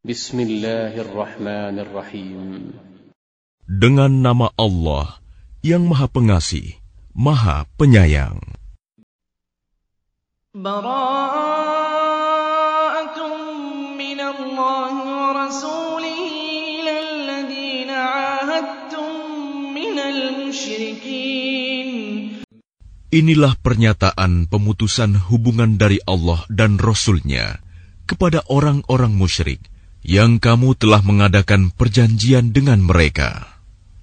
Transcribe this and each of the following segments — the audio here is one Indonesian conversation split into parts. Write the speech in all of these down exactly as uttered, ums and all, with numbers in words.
Bismillahirrahmanirrahim. Dengan nama Allah yang Maha Pengasih, Maha Penyayang. Bara'atun minallahi wa rasulihi ilal ladzina 'ahadtum minal musyrikin. Inilah pernyataan pemutusan hubungan dari Allah dan Rasul-Nya kepada orang-orang musyrik yang kamu telah mengadakan perjanjian dengan mereka.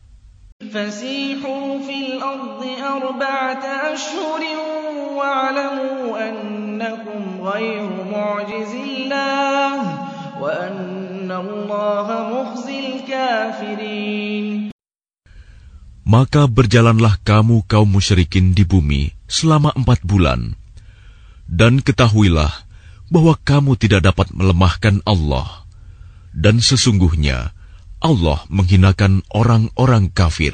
Fasihu fil ardi arba'ata ashhurin wa'lamu annakum ghairu mu'jizillah wa anna Allaha mukhzil kafirin. Maka berjalanlah kamu kaum musyrikin di bumi selama empat bulan, dan ketahuilah bahwa kamu tidak dapat melemahkan Allah, dan sesungguhnya Allah menghinakan orang-orang kafir.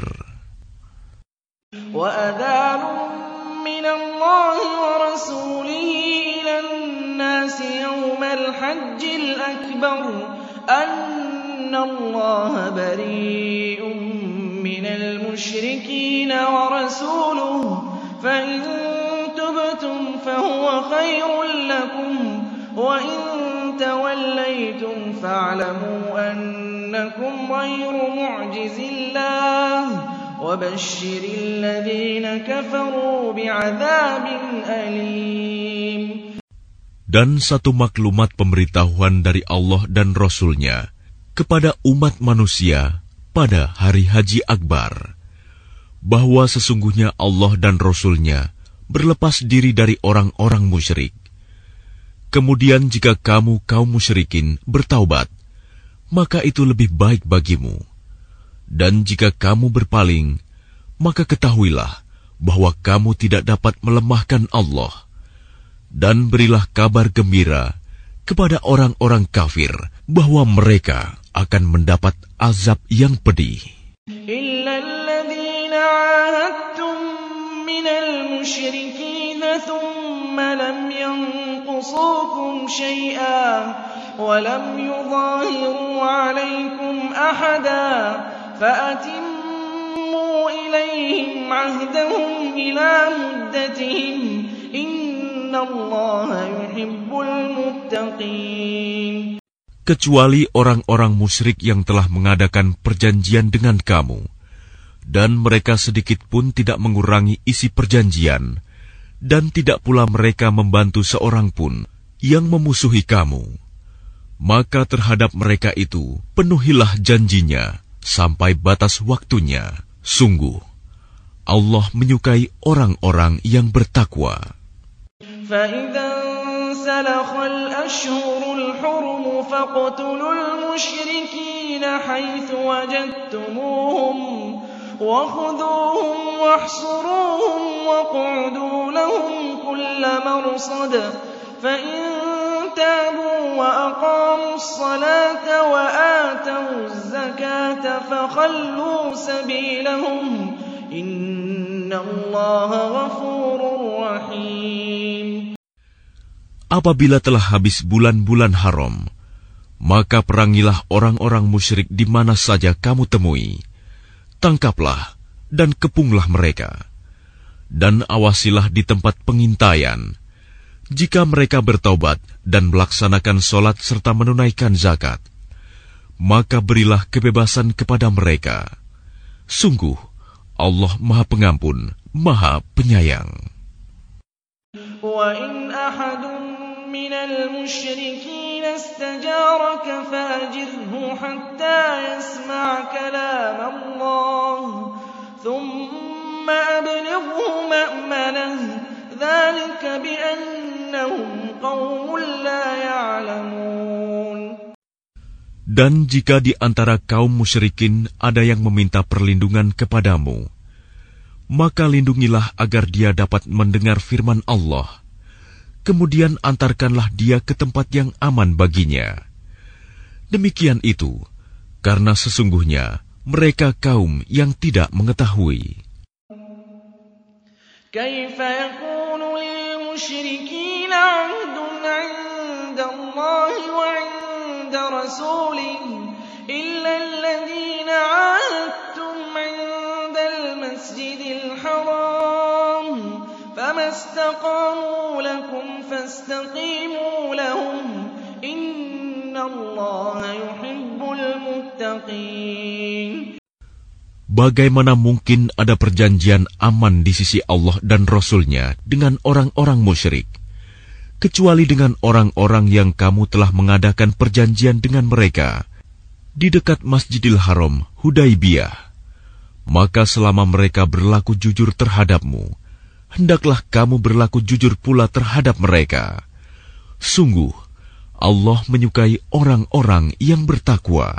Wa adhanun minallahi wa rasulihi ilan nasi yawmal hajjil akbar anna Allaha bari'un minal musyrikin wa rasuluhu fa in tubtum fa huwa khairul lakum wa in tawallaytum fa'lamu annakum ghayru mu'jizillah wa bashshiril ladzina kafaru bi'adzabin alim. Dan satu maklumat pemberitahuan dari Allah dan Rasul-Nya kepada umat manusia pada hari Haji Akbar, bahwa sesungguhnya Allah dan Rasul-Nya berlepas diri dari orang-orang musyrik. Kemudian jika kamu kaum musyrikin bertaubat, maka itu lebih baik bagimu. Dan jika kamu berpaling, maka ketahuilah bahwa kamu tidak dapat melemahkan Allah. Dan berilah kabar gembira kepada orang-orang kafir bahwa mereka akan mendapat azab yang pedih. Illa alladhina 'ahadtum minal musyrikin thumma lam yanqusukum shay'an wa lam yudhahiru 'alaykum ahada fa'atimmu ilayhim 'ahdahum ila muddatihim innallaha yuhibbul muttaqin. Kecuali orang-orang musyrik yang telah mengadakan perjanjian dengan kamu, dan mereka sedikit pun tidak mengurangi isi perjanjian, dan tidak pula mereka membantu seorang pun yang memusuhi kamu. Maka terhadap mereka itu penuhilah janjinya sampai batas waktunya. Sungguh, Allah menyukai orang-orang yang bertakwa. فَإِذَا انْسَلَخَ الْأَشْهُرُ الْحُرُمُ فَاقْتُلُوا الْمُشْرِكِينَ حَيْثُ وَجَدتُّمُوهُمْ وَخُذُوهُمْ وَاحْصُرُوهُمْ وَاقْعُدُوا لَهُمْ كُلَّ مَرْصَدٍ فَإِن تَابُوا وَأَقَامُوا الصَّلَاةَ وَآتَوُا الزَّكَاةَ فَخَلُّوا سَبِيلَهُمْ إِنَّ اللَّهَ غَفُورٌ رَّحِيمٌ. Apabila telah habis bulan-bulan haram, maka perangilah orang-orang musyrik di mana saja kamu temui. Tangkaplah dan kepunglah mereka. Dan awasilah di tempat pengintaian. Jika mereka bertaubat dan melaksanakan sholat serta menunaikan zakat, maka berilah kebebasan kepada mereka. Sungguh, Allah Maha Pengampun, Maha Penyayang. وَإِنْ أَحَدٌ مِّنَ الْمُشْرِكِينَ اسْتَجَارَكَ فَأَجِرْهُ حَتَّى يَسْمَعَ كَلَامَ اللَّهِ ثُمَّ أَبْلِغْهُ مَأْمَنَهُ ذَلِكَ بِأَنَّهُمْ قَوْمٌ لَّا يَعْلَمُونَ. Dan jika di antara kaum musyrikin ada yang meminta perlindungan kepadamu, maka lindungilah agar dia dapat mendengar firman Allah. Kemudian antarkanlah dia ke tempat yang aman baginya. Demikian itu, karena sesungguhnya mereka kaum yang tidak mengetahui. كيف يكون للمشركين عهد عند الله وعند ورسوله إلا الذين عاهدتم عند المسجد الحرام فما استقاموا لكم فاستقيموا لهم إن الله يحب المتقين. Bagaimana mungkin ada perjanjian aman di sisi Allah dan Rasul-Nya dengan orang-orang musyrik, kecuali dengan orang-orang yang kamu telah mengadakan perjanjian dengan mereka di dekat Masjidil Haram, Hudaibiyah. Maka selama mereka berlaku jujur terhadapmu, hendaklah kamu berlaku jujur pula terhadap mereka. Sungguh, Allah menyukai orang-orang yang bertakwa.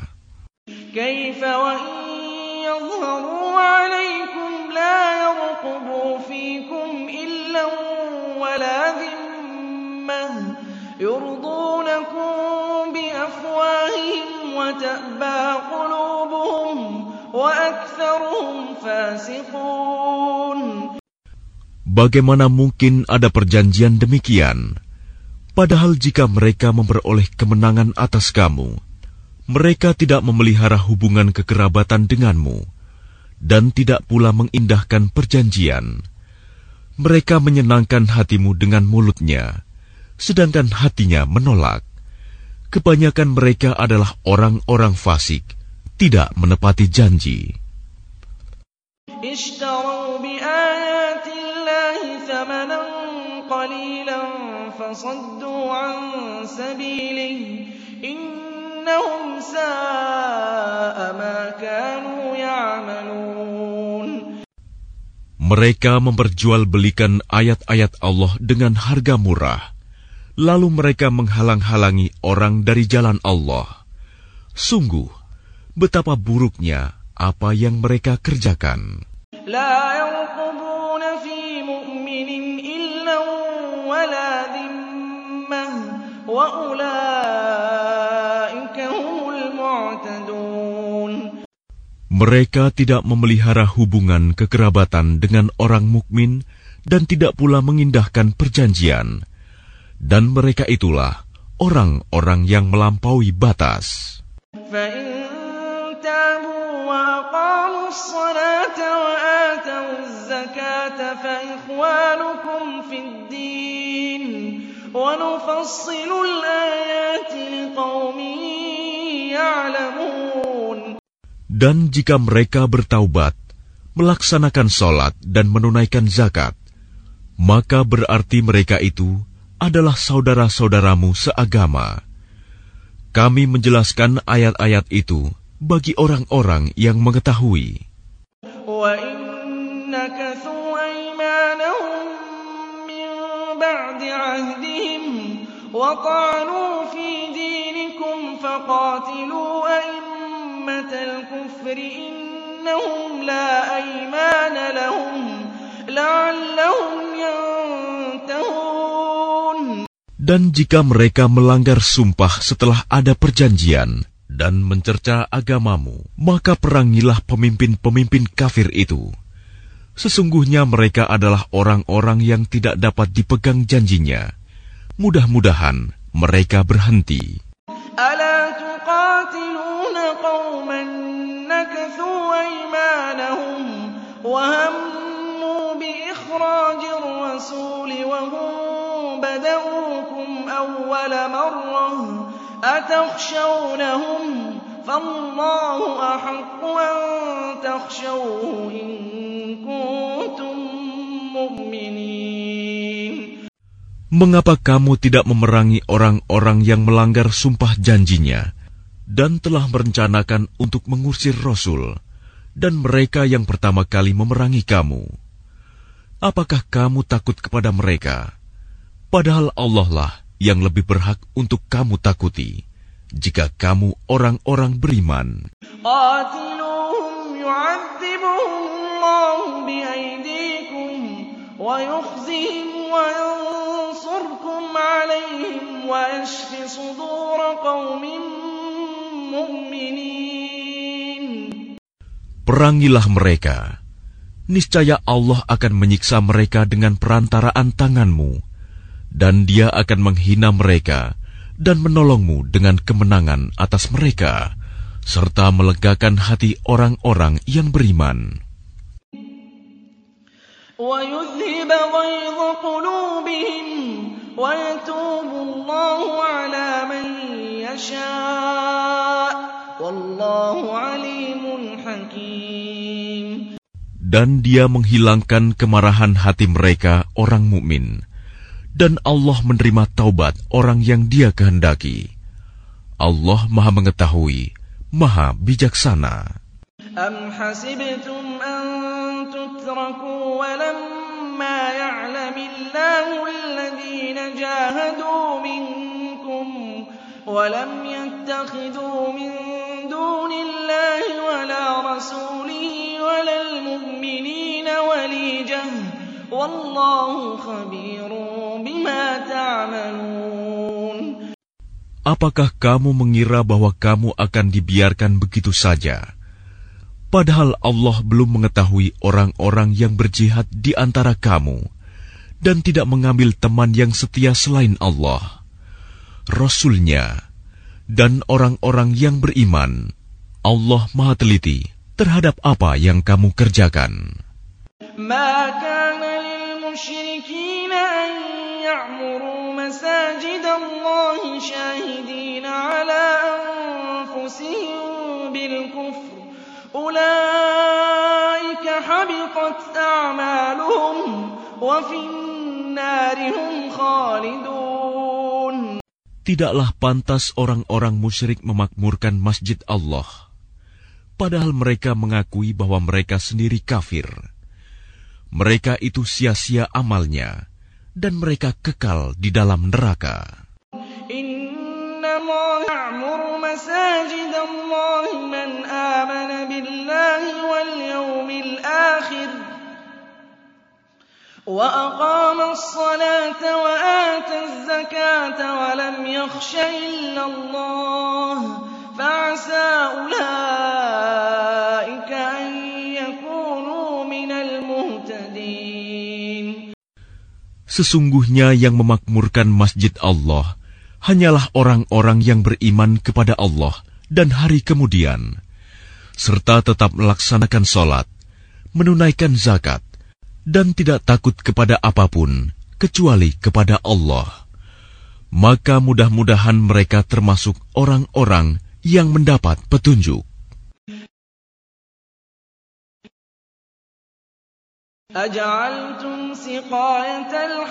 يظهروا عليكم لا يرقبوا فيكم إلا ولا ذمة يرضونكم بأفواههم وتأبى قلوبهم وأكثرهم فاسقون. Bagaimana mungkin ada perjanjian demikian? Padahal jika mereka memperoleh kemenangan atas kamu, mereka tidak memelihara hubungan kekerabatan denganmu, dan tidak pula mengindahkan perjanjian. Mereka menyenangkan hatimu dengan mulutnya, sedangkan hatinya menolak. Kebanyakan mereka adalah orang-orang fasik, tidak menepati janji. اشتروا بآيات الله ثمنا قليلا فصدوا عن سبيله إنهم ساء ما كانوا يعملون. Mereka memperjualbelikan ayat-ayat Allah dengan harga murah, lalu mereka menghalang-halangi orang dari jalan Allah. Sungguh, betapa buruknya apa yang mereka kerjakan. لا يرقبون في مؤمن إلا ولا ذمة وأولئك هم المعتدون. Mereka tidak memelihara hubungan kekerabatan dengan orang mukmin dan tidak pula mengindahkan perjanjian. Dan mereka itulah orang-orang yang melampaui batas. وأقاموا الصلاة وآتوا الزكاة فإخوانكم في الدين ونفصل الآيات لقوم يعلمون. Dan jika mereka bertaubat, melaksanakan sholat dan menunaikan zakat, maka berarti mereka itu adalah saudara-saudaramu seagama. Kami menjelaskan ayat-ayat itu bagi orang-orang yang mengetahui. وَإِنْ نَكَثُوا أَيْمَانَهُمْ مِنْ بَعْدِ عَهْدِهِمْ وَطَعَنُوا فِي دِينِكُمْ فَقَاتِلُوا أَئِمَّةَ الْكُفْرِ إِنَّهُمْ لَا أَيْمَانَ لَهُمْ لَعَلَّهُمْ يَنْتَهُونَ. Dan jika mereka melanggar sumpah setelah ada perjanjian dan mencerca agamamu, maka perangilah pemimpin-pemimpin kafir itu. Sesungguhnya mereka adalah orang-orang yang tidak dapat dipegang janjinya. Mudah-mudahan mereka berhenti. أَلَا تُقَاتِلُونَ قَوْمًا نَكَثُوا أَيْمَانَهُمْ وَهَمُّوا بِإِخْرَاجِ الرَّسُولِ وَهُمْ بَدَءُوكُمْ أَوَّلَ مَرَّةٍ أَتَخْشَوْنَهُمْ فَاللَّهُ أَحَقُّ أَن تَخْشَوْهُ إِن كُنتُم مُّؤْمِنِينَ. Mengapa kamu tidak memerangi orang-orang yang melanggar sumpah janjinya dan telah merencanakan untuk mengusir Rasul dan mereka yang pertama kali memerangi kamu? Apakah kamu takut kepada mereka? Padahal Allah lah yang lebih berhak untuk kamu takuti, jika kamu orang-orang beriman. قَاتِلُوهُمْ يُعَذِّبُهُمُ اللَّهُ بِأَيْدِيكُمْ وَيُخْزِهِمْ وَيَنصُرْكُمْ عَلَيْهِمْ وَيَشْفِ صُدُورَ قَوْمٍ مُّؤْمِنِينَ. Perangilah mereka. Niscaya Allah akan menyiksa mereka dengan perantaraan tanganmu, dan Dia akan menghina mereka dan menolongmu dengan kemenangan atas mereka, serta melegakan hati orang-orang yang beriman. وَيُذْهِبَ غَيْظَ قُلُوبِهِمْ وَيَتُوبُ اللَّهُ عَلَى مَن يَشَاءُ وَاللَّهُ عَلِيمٌ حَكِيمٌ. Dan Dia menghilangkan kemarahan hati mereka orang mukmin, dan Allah menerima taubat orang yang Dia kehendaki. Allah Maha Mengetahui, Maha Bijaksana. أَمْ حَسِبْتُمْ أَن تُتْرَكُوا وَلَمَّا يَعْلَمِ اللَّهُ الَّذِينَ جَاهَدُوا مِنكُمْ وَلَمْ يَتَّخِذُوا مِن دُونِ اللَّهِ وَلَا رَسُولِهِ وَلَا الْمُؤْمِنِينَ وَلِيجَةً وَاللَّهُ خَبِيرٌ بِمَا تَعْمَلُونَ. Apakah kamu mengira bahwa kamu akan dibiarkan begitu saja? Padahal Allah belum mengetahui orang-orang yang berjihad di antara kamu dan tidak mengambil teman yang setia selain Allah, Rasul-Nya, dan orang-orang yang beriman. Allah Maha Teliti terhadap apa yang kamu kerjakan. ما كان للمشركين أن يعمروا مساجد الله شاهدين على أنفسهم بالكفر أولئك حبطت أعمالهم وفي النار هم خالدون. Tidaklah pantas orang-orang musyrik memakmurkan masjid Allah, padahal mereka mengakui bahwa mereka sendiri kafir. Mereka itu sia-sia amalnya, dan mereka kekal di dalam neraka. إنما يعمر مساجد الله من آمن بالله واليوم الآخر وأقام الصلاة وآتى الزكاة ولم يخش إلا الله فعسى أولئك أن يكونوا من المهتدين. Sesungguhnya yang memakmurkan masjid Allah hanyalah orang-orang yang beriman kepada Allah dan hari kemudian, serta tetap melaksanakan sholat, menunaikan zakat, dan tidak takut kepada apapun kecuali kepada Allah. Maka mudah-mudahan mereka termasuk orang-orang yang mendapat petunjuk. أجعلتم سقاية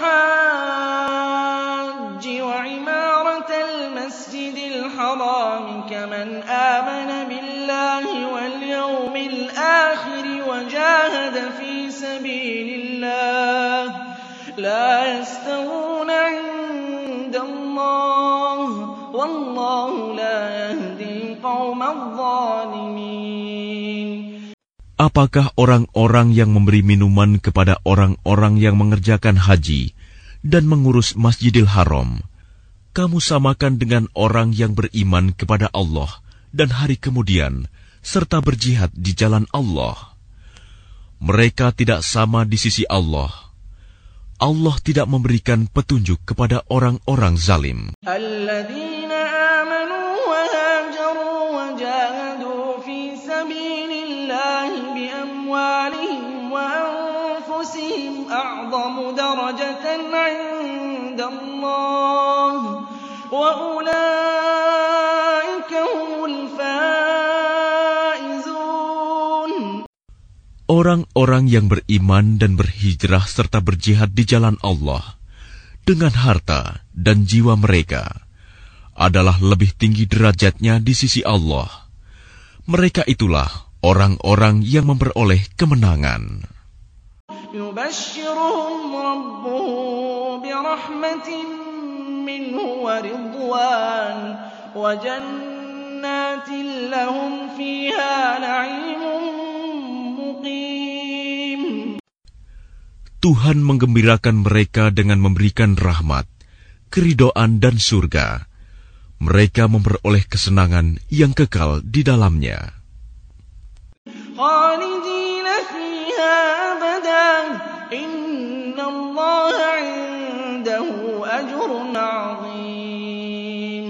الحاج وعمارة المسجد الحرام كمن آمن بالله واليوم الآخر وجاهد في سبيل الله لا يستوون عند الله والله لا يهدي القوم الظالمين. Apakah orang-orang yang memberi minuman kepada orang-orang yang mengerjakan haji dan mengurus Masjidil Haram, kamu samakan dengan orang yang beriman kepada Allah dan hari kemudian, serta berjihad di jalan Allah? Mereka tidak sama di sisi Allah. Allah tidak memberikan petunjuk kepada orang-orang zalim. Alladzina amanu wa hajaru wa jahadu fi sabilillahi bi amwalihim wa anfusihim a'zamu darajatan 'inda Allah wa ulaika humul faizun. Orang-orang yang beriman dan berhijrah serta berjihad di jalan Allah dengan harta dan jiwa mereka adalah lebih tinggi derajatnya di sisi Allah. Mereka itulah orang-orang yang memperoleh kemenangan. Yubashshiruhum rabbuhum birahmatin minhu wa ridwan wa jannatin lahum fiha na'imun. Tuhan menggembirakan mereka dengan memberikan rahmat, keridhaan dan surga. Mereka memperoleh kesenangan yang kekal di dalamnya. Khalidina fiha abadan, innallaha 'indahu ajrun 'azim.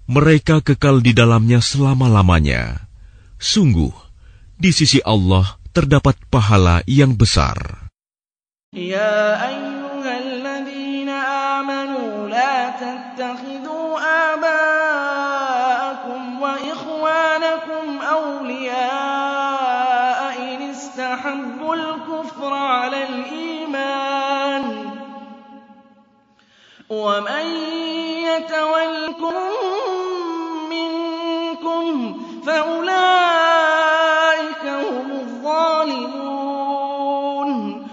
mereka kekal di dalamnya selama-lamanya. Sungguh, di sisi Allah terdapat pahala yang besar. Ya ayyuhalladzina amanu la tattakhidhu aba'akum wa ikhwanakum awliya'a in istahabbul kufra 'alal iman wa man yatawallahum minkum fa ulaika humuz zalimun.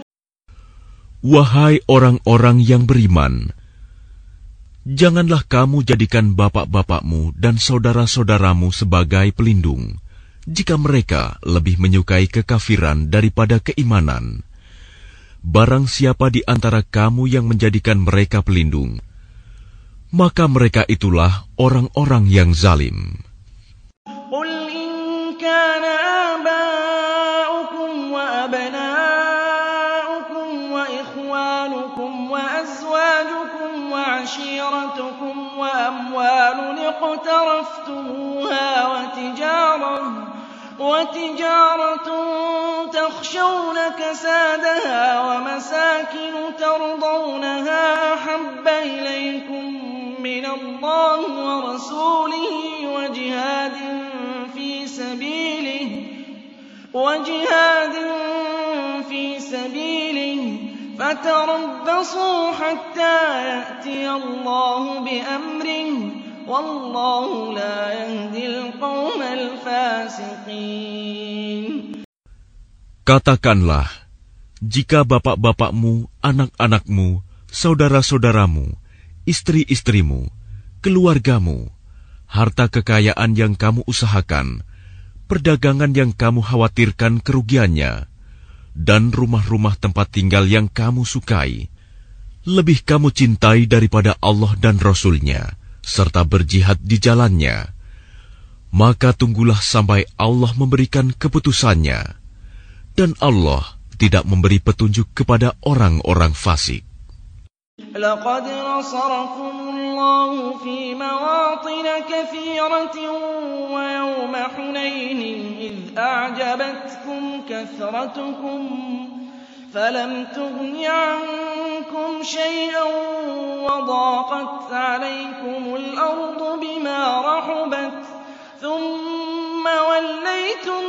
Wahai orang-orang yang beriman, janganlah kamu jadikan bapak-bapakmu dan saudara-saudaramu sebagai pelindung, jika mereka lebih menyukai kekafiran daripada keimanan. Barang siapa di antara kamu yang menjadikan mereka pelindung, maka mereka itulah orang-orang yang zalim. Qul in kana aba'ukum wa abna'ukum wa ikhwanukum wa azwajukum wa 'ashiratukum wa amwalun iqtaraftumuha wa tijarah وتجارة تخشون كسادها ومساكن ترضونها أحب إليكم من الله ورسوله وجهاد في سبيله وجهاد في سبيله فتربصوا حتى يأتي الله بأمره Wallahu la yahdil qaumal fasiqin. Katakanlah, jika bapak-bapakmu, anak-anakmu, saudara-saudaramu, istri-istrimu, keluargamu, harta kekayaan yang kamu usahakan, perdagangan yang kamu khawatirkan kerugiannya, dan rumah-rumah tempat tinggal yang kamu sukai, lebih kamu cintai daripada Allah dan Rasul-Nya, serta berjihad di jalannya, maka tunggulah sampai Allah memberikan keputusannya, dan Allah tidak memberi petunjuk kepada orang-orang fasik. Laqad nasarakumullahu fi mawatin katsiratin wa yawma Hunainin idh a'jabatkum kathratukum فلم تغن عنكم شيئا وضاقت عليكم الأرض بما رحبت ثم وليتم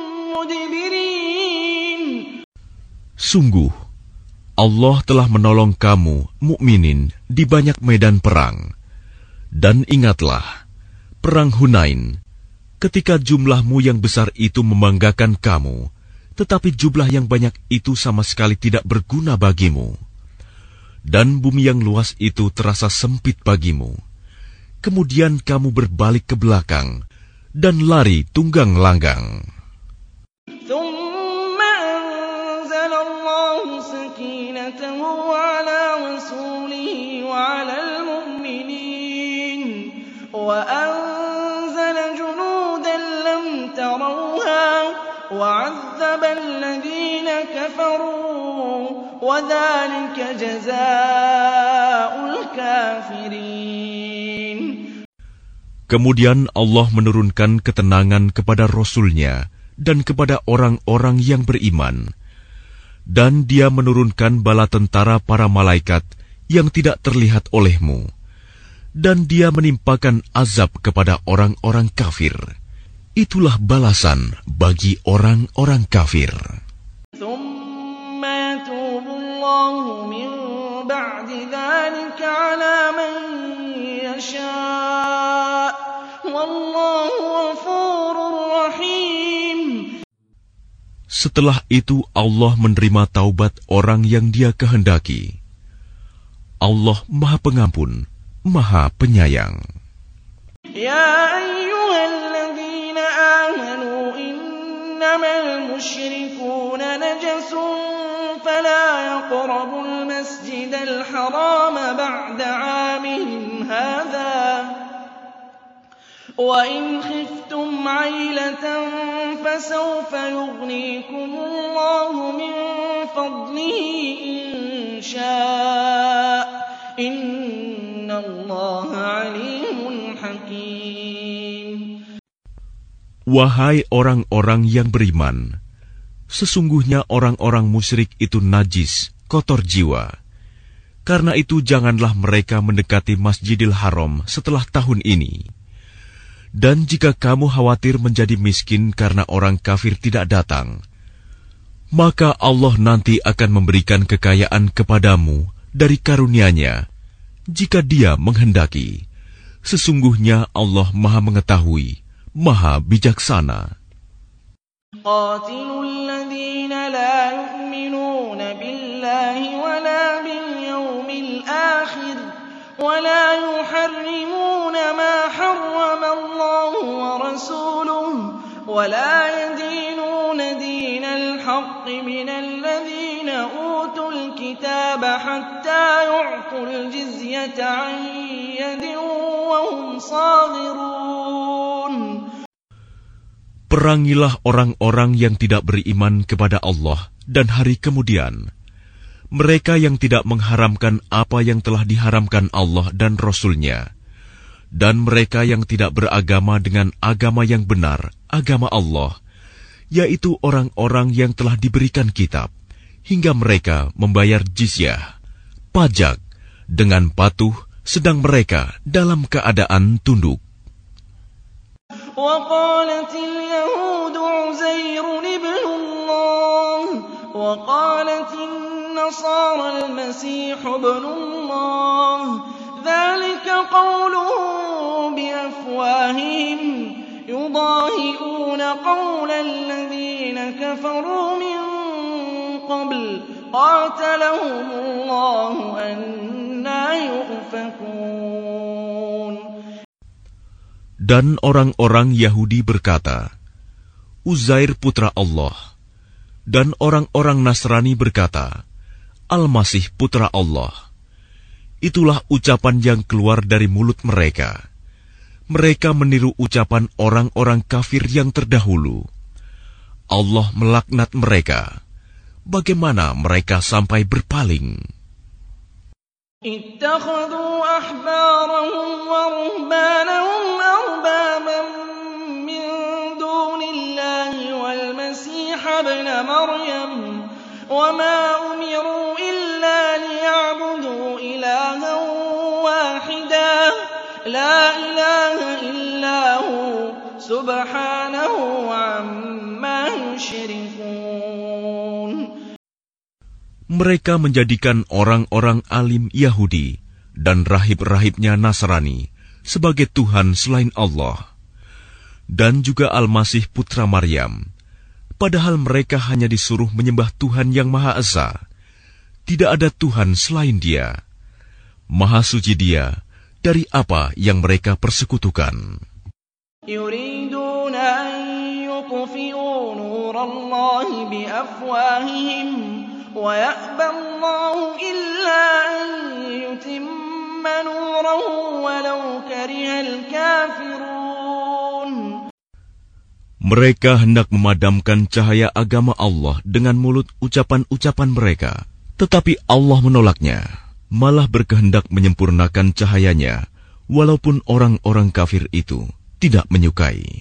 مدبرين. Sungguh, Allah telah menolong kamu, mukminin, di banyak medan perang. Dan ingatlah, perang Hunain, ketika jumlahmu yang besar itu membanggakan kamu, tetapi jumlah yang banyak itu sama sekali tidak berguna bagimu. Dan bumi yang luas itu terasa sempit bagimu. Kemudian kamu berbalik ke belakang dan lari tunggang langgang. ثم أنزل الله سكينته على رسوله وعلى المؤمنين وأنزل جنودا لم تروها وعذب الذين كفروا وذلك جزاء الكافرين. Kemudian Allah menurunkan ketenangan kepada Rasul-Nya dan kepada orang-orang yang beriman. Dan Dia menurunkan bala tentara para malaikat yang tidak terlihat olehmu. Dan Dia menimpakan azab kepada orang-orang kafir. Itulah balasan bagi orang-orang kafir. ثم يتوب الله من بعد ذلك على من يشاء والله غفور رحيم. Setelah itu Allah menerima taubat orang yang Dia kehendaki. Allah Maha Pengampun, Maha Penyayang. Ya ayyuhalladzina amanu innamal musyrikuuna najasun fala yaqrabul masjidal harama ba'da 'amihim hadha wa in khiftum 'ailatan fasawfa yughnikumullahu min fadlihi in sha'a. Innallaha alimun hakim. Wahai orang-orang yang beriman, sesungguhnya orang-orang musyrik itu najis, kotor jiwa. Karena itu janganlah mereka mendekati Masjidil Haram setelah tahun ini. Dan jika kamu khawatir menjadi miskin karena orang kafir tidak datang, maka Allah nanti akan memberikan kekayaan kepadamu dari karunia-Nya jika Dia menghendaki. Sesungguhnya Allah Maha Mengetahui, Maha Bijaksana. Qatilul ladzina la yu'minuna billahi wala bil yawmil akhir wala yuharrimuna ma harrama Allahu wa rasuluhu wala yadinuna dinal haqqi minal ladzina utul kitaba hatta yu'tul jizyata 'an yadin wa hum saghirun. Perangilah orang-orang yang tidak beriman kepada Allah dan hari kemudian, mereka yang tidak mengharamkan apa yang telah diharamkan Allah dan Rasul-Nya, dan mereka yang tidak beragama dengan agama yang benar, agama Allah, yaitu orang-orang yang telah diberikan kitab, hingga mereka membayar jizyah, pajak, dengan patuh, sedang mereka dalam keadaan tunduk. وقالت اليهود عزير ابن الله وقالت النصارى المسيح ابن الله ذلك قولهم بأفواههم يضاهئون قول الذين كفروا من قبل قاتلهم الله أنى يؤفكون. Dan orang-orang Yahudi berkata, Uzair putra Allah. Dan orang-orang Nasrani berkata, Al-Masih putra Allah. Itulah ucapan yang keluar dari mulut mereka. Mereka meniru ucapan orang-orang kafir yang terdahulu. Allah melaknat mereka. Bagaimana mereka sampai berpaling? اتخذوا أحبارهم ورهبانهم أربابا من دون الله والمسيح ابن مريم وما أمروا إلا ليعبدوا إلها واحدا لا إله إلا هو سبحانه عما يشركون. Mereka menjadikan orang-orang alim Yahudi dan rahib-rahibnya Nasrani sebagai Tuhan selain Allah, dan juga Al-Masih putra Maryam, padahal mereka hanya disuruh menyembah Tuhan yang Maha Esa. Tidak ada Tuhan selain Dia. Maha suci Dia dari apa yang mereka persekutukan. Yuriduna an yutfi'u nurallahi biafwahihim وَيَأْبَى اللَّهُ إِلَّا أَن يُتِمَّ نُورَهُ وَلَوْ كَرِهَ الْكَافِرُونَ. Mereka hendak memadamkan cahaya agama Allah dengan mulut ucapan-ucapan mereka, tetapi Allah menolaknya, malah berkehendak menyempurnakan cahayanya, walaupun orang-orang kafir itu tidak menyukai.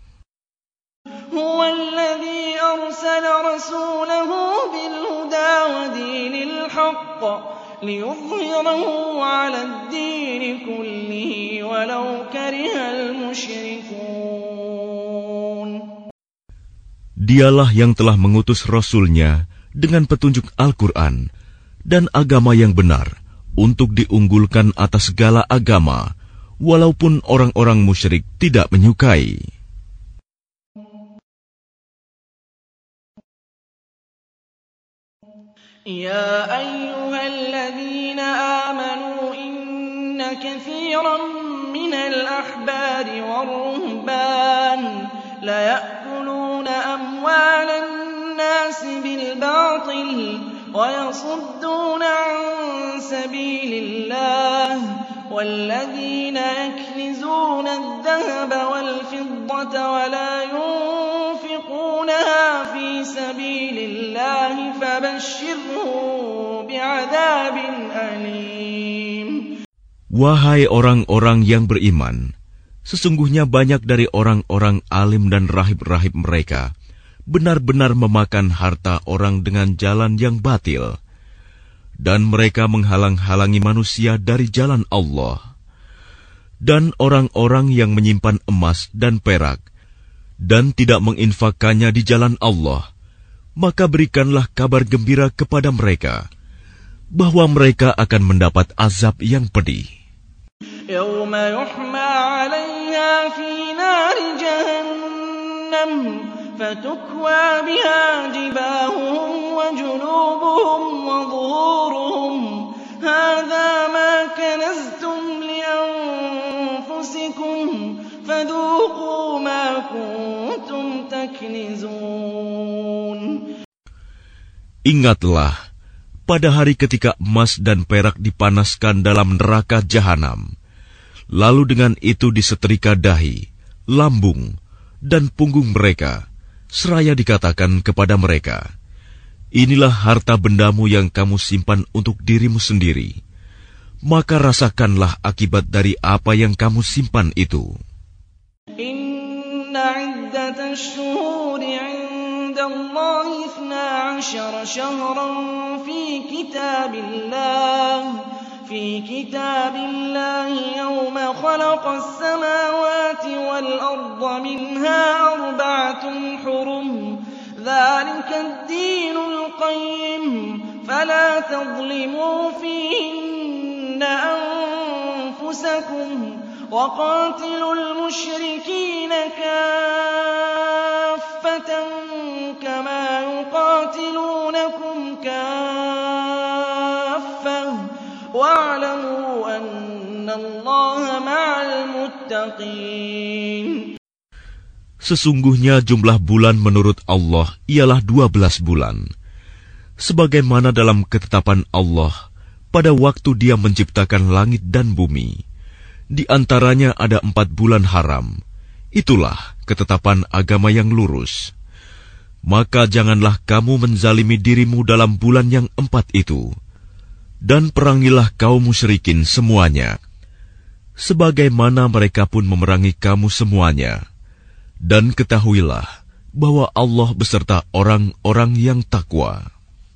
هُوَ الَّذِي أَرْسَلَ رَسُولَهُ بِالْهُدَى وَدِينِ الْحَقِّ لِيُظْهِرَهُ عَلَى الدِّينِ كُلِّهِ وَلَوْ كَرِهَ الْمُشْرِكُونَ. Dialah yang telah mengutus Rasul-Nya dengan petunjuk Al-Quran dan agama yang benar untuk diunggulkan atas segala agama, walaupun orang-orang musyrik tidak menyukai. يا أيها الذين آمنوا إن كثيرا من الأحبار والرهبان ليأكلون أموال الناس بالباطل ويصدون عن سبيل الله والذين يكنزون الذهب والفضة ولا ينفقونها في سبيل الله فبشرهم بعذاب أليم. Wahai orang-orang yang beriman, sesungguhnya banyak dari orang-orang alim dan rahib-rahib mereka benar-benar memakan harta orang dengan jalan yang batil, dan mereka menghalang-halangi manusia dari jalan Allah. Dan orang-orang yang menyimpan emas dan perak dan tidak menginfakkannya di jalan Allah, maka berikanlah kabar gembira kepada mereka bahwa mereka akan mendapat azab yang pedih. يَوْمَ يُحْمَى عَلَيْهَا فِي نَارِ جَهَنَّمَ فَتُكْوَى بِهَا جِبَاهُهُمْ وَجُنُوبُهُمْ وَظُهُورُهُمْ هَذَا مَا كَنَزْتُمْ لِأَنفُسِكُمْ فَذُوقُوا مَا كُنتُمْ تَكْنِزُونَ. Ingatlah pada hari ketika emas dan perak dipanaskan dalam neraka jahanam, lalu dengan itu disetrika dahi, lambung, dan punggung mereka, seraya dikatakan kepada mereka, inilah harta bendamu yang kamu simpan untuk dirimu sendiri, maka rasakanlah akibat dari apa yang kamu simpan itu. Inna iddatash shuhuri 'inda Allahi ithna 'ashara shahran fi kitabillah في كتاب الله يوم خلق السماوات والأرض منها أربعة حرم ذلك الدين القيم فلا تظلموا فيهن أنفسكم وقاتلوا المشركين كافة كما يقاتلونكم كافة وَاعْلَمُوا أَنَّ اللَّهَ مَعَ الْمُتَّقِينَ. Sesungguhnya jumlah bulan menurut Allah ialah dua belas bulan, sebagaimana dalam ketetapan Allah pada waktu Dia menciptakan langit dan bumi. Di antaranya ada empat bulan haram. Itulah ketetapan agama yang lurus. Maka janganlah kamu menzalimi dirimu dalam bulan yang empat itu. Dan perangilah kaum musyrikin semuanya, sebagaimana mereka pun memerangi kamu semuanya. Dan ketahuilah bahwa Allah beserta orang-orang yang takwa.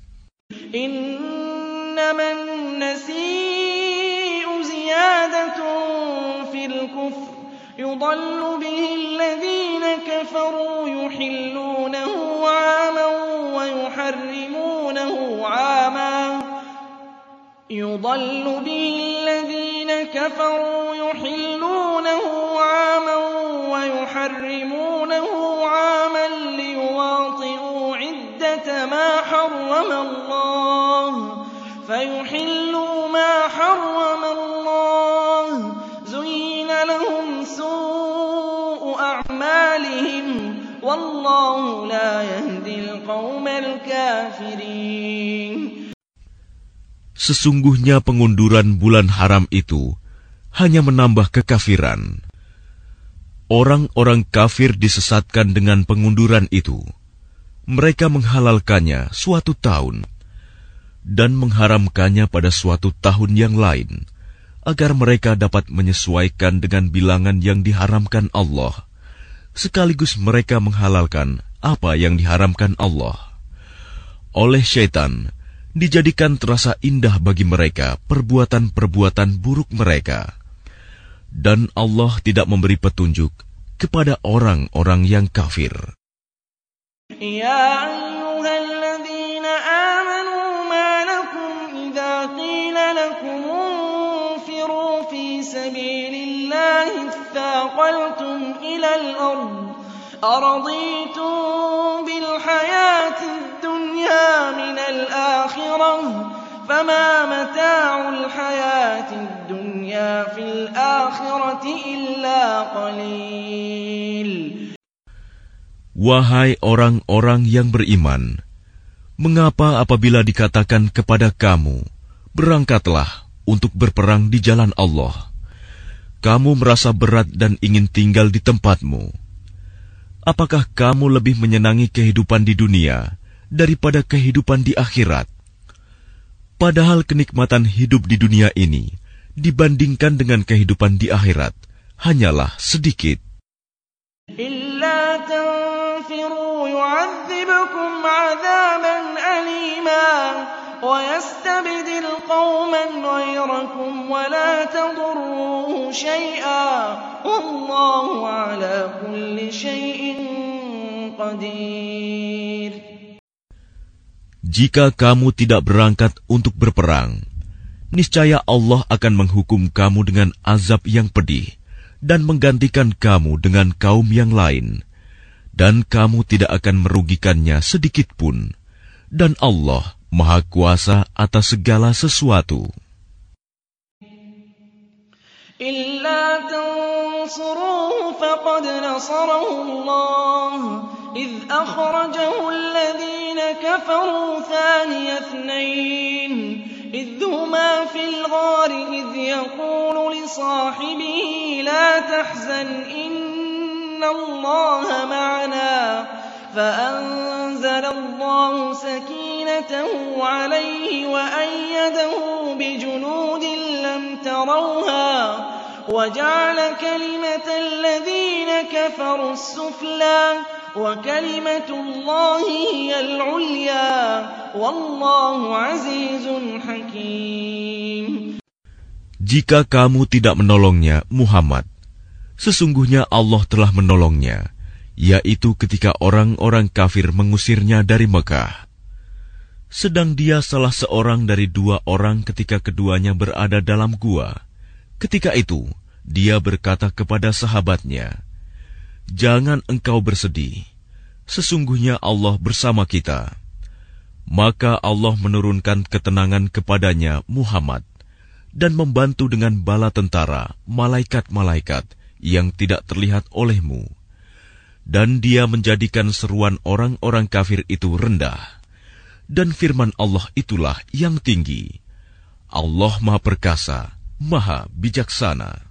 Innaman nasi'u ziyadatun fil kufr yudallu bihi alladhina kafaru yuhillunahu 'aman wa yuharrimunahu 'aman يضل به الذين كفروا يحلونه عاما ويحرمونه عاما ليواطئوا عدة ما حرم الله فيحلوا ما حرم الله زين لهم سوء أعمالهم والله لا يهدي القوم الكافرين. Sesungguhnya pengunduran bulan haram itu hanya menambah kekafiran. Orang-orang kafir disesatkan dengan pengunduran itu. Mereka menghalalkannya suatu tahun dan mengharamkannya pada suatu tahun yang lain, agar mereka dapat menyesuaikan dengan bilangan yang diharamkan Allah, sekaligus mereka menghalalkan apa yang diharamkan Allah. Oleh syaitan, dijadikan terasa indah bagi mereka perbuatan-perbuatan buruk mereka, dan Allah tidak memberi petunjuk kepada orang-orang yang kafir. Ya ayyuhalladzina amanu ma lakum idza qila lakum unfiru fi sabilillahi ithaqaltum ila al-ard araditum bil hayati dunya min al-akhirah fama mata'ul hayati dunya fil akhirati illa qalil. Wahai orang-orang yang beriman, mengapa apabila dikatakan kepada kamu, berangkatlah untuk berperang di jalan Allah, kamu merasa berat dan ingin tinggal di tempatmu? Apakah kamu lebih menyenangi kehidupan di dunia daripada kehidupan di akhirat? Padahal kenikmatan hidup di dunia ini dibandingkan dengan kehidupan di akhirat hanyalah sedikit. إلا تنفروا يعذبكم عذابا أليما ويستبدل قوما غيركم ولا تضروه شيئا والله على كل شيء قدير. Jika kamu tidak berangkat untuk berperang, niscaya Allah akan menghukum kamu dengan azab yang pedih dan menggantikan kamu dengan kaum yang lain, dan kamu tidak akan merugikannya sedikit pun, dan Allah Maha Kuasa atas segala sesuatu. إلا تنصروه فقد نصره الله إذ أخرجه الذين كفروا ثاني اثنين إذ هما في الغار إذ يقول لصاحبه لا تحزن إن الله معنا فأنزل الله سكينته عليه وأيده بجنود لم تروها وجعل كلمة الذين كفروا السفلى وكلمة الله هي العليا والله عزيز حكيم. Jika kamu tidak menolongnya, Muhammad, sesungguhnya Allah telah menolongnya, yaitu ketika orang-orang kafir mengusirnya dari Mekah. Sedang dia salah seorang dari dua orang ketika keduanya berada dalam gua. Ketika itu, dia berkata kepada sahabatnya, "Jangan engkau bersedih, sesungguhnya Allah bersama kita." Maka Allah menurunkan ketenangan kepadanya, Muhammad, dan membantu dengan bala tentara, malaikat-malaikat yang tidak terlihat olehmu. Dan dia menjadikan seruan orang-orang kafir itu rendah. Dan firman Allah itulah yang tinggi. Allah Maha Perkasa, Maha Bijaksana.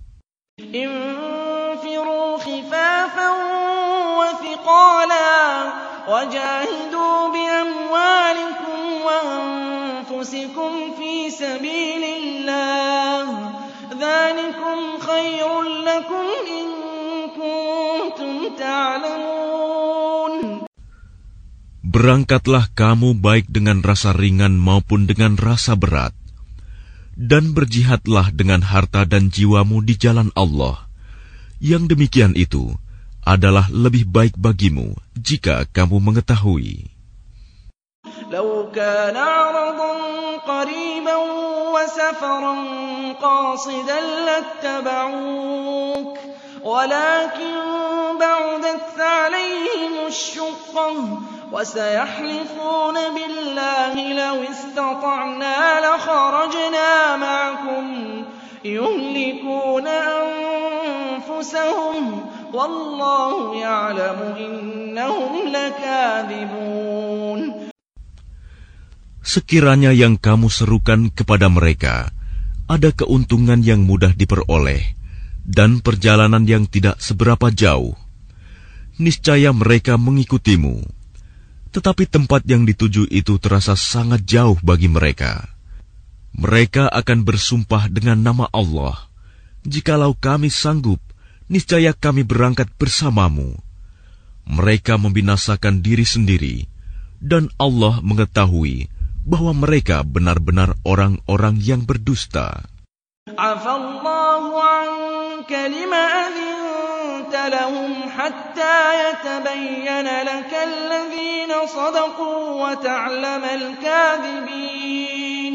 انفروا خفافا وثقالا وجاهدوا بأموالكم وأنفسكم في سبيل الله ذلكم خير لكم إن كنتم تعلمون. Berangkatlah kamu baik dengan rasa ringan maupun dengan rasa berat, dan berjihadlah dengan harta dan jiwamu di jalan Allah. Yang demikian itu adalah lebih baik bagimu jika kamu mengetahui. لو كان عرضا قريبا وسفرا قاصدا لاتبعوك ولكن بعدت عليهم الشقة وسيحلفون بالله لو استطعنا لخرجنا معكم يهلكون أنفسهم والله يعلم إنهم لكاذبون. Sekiranya yang kamu serukan kepada mereka ada keuntungan yang mudah diperoleh dan perjalanan yang tidak seberapa jauh, niscaya mereka mengikutimu. Tetapi tempat yang dituju itu terasa sangat jauh bagi mereka. Mereka akan bersumpah dengan nama Allah, "Jikalau kami sanggup, niscaya kami berangkat bersamamu." Mereka membinasakan diri sendiri, dan Allah mengetahui bahwa mereka benar-benar orang-orang yang berdusta. Afallahu anka lima adhinta lahum hatta yatabayyana laka alladhina sadaqu wa ta'lama al-kadhibin.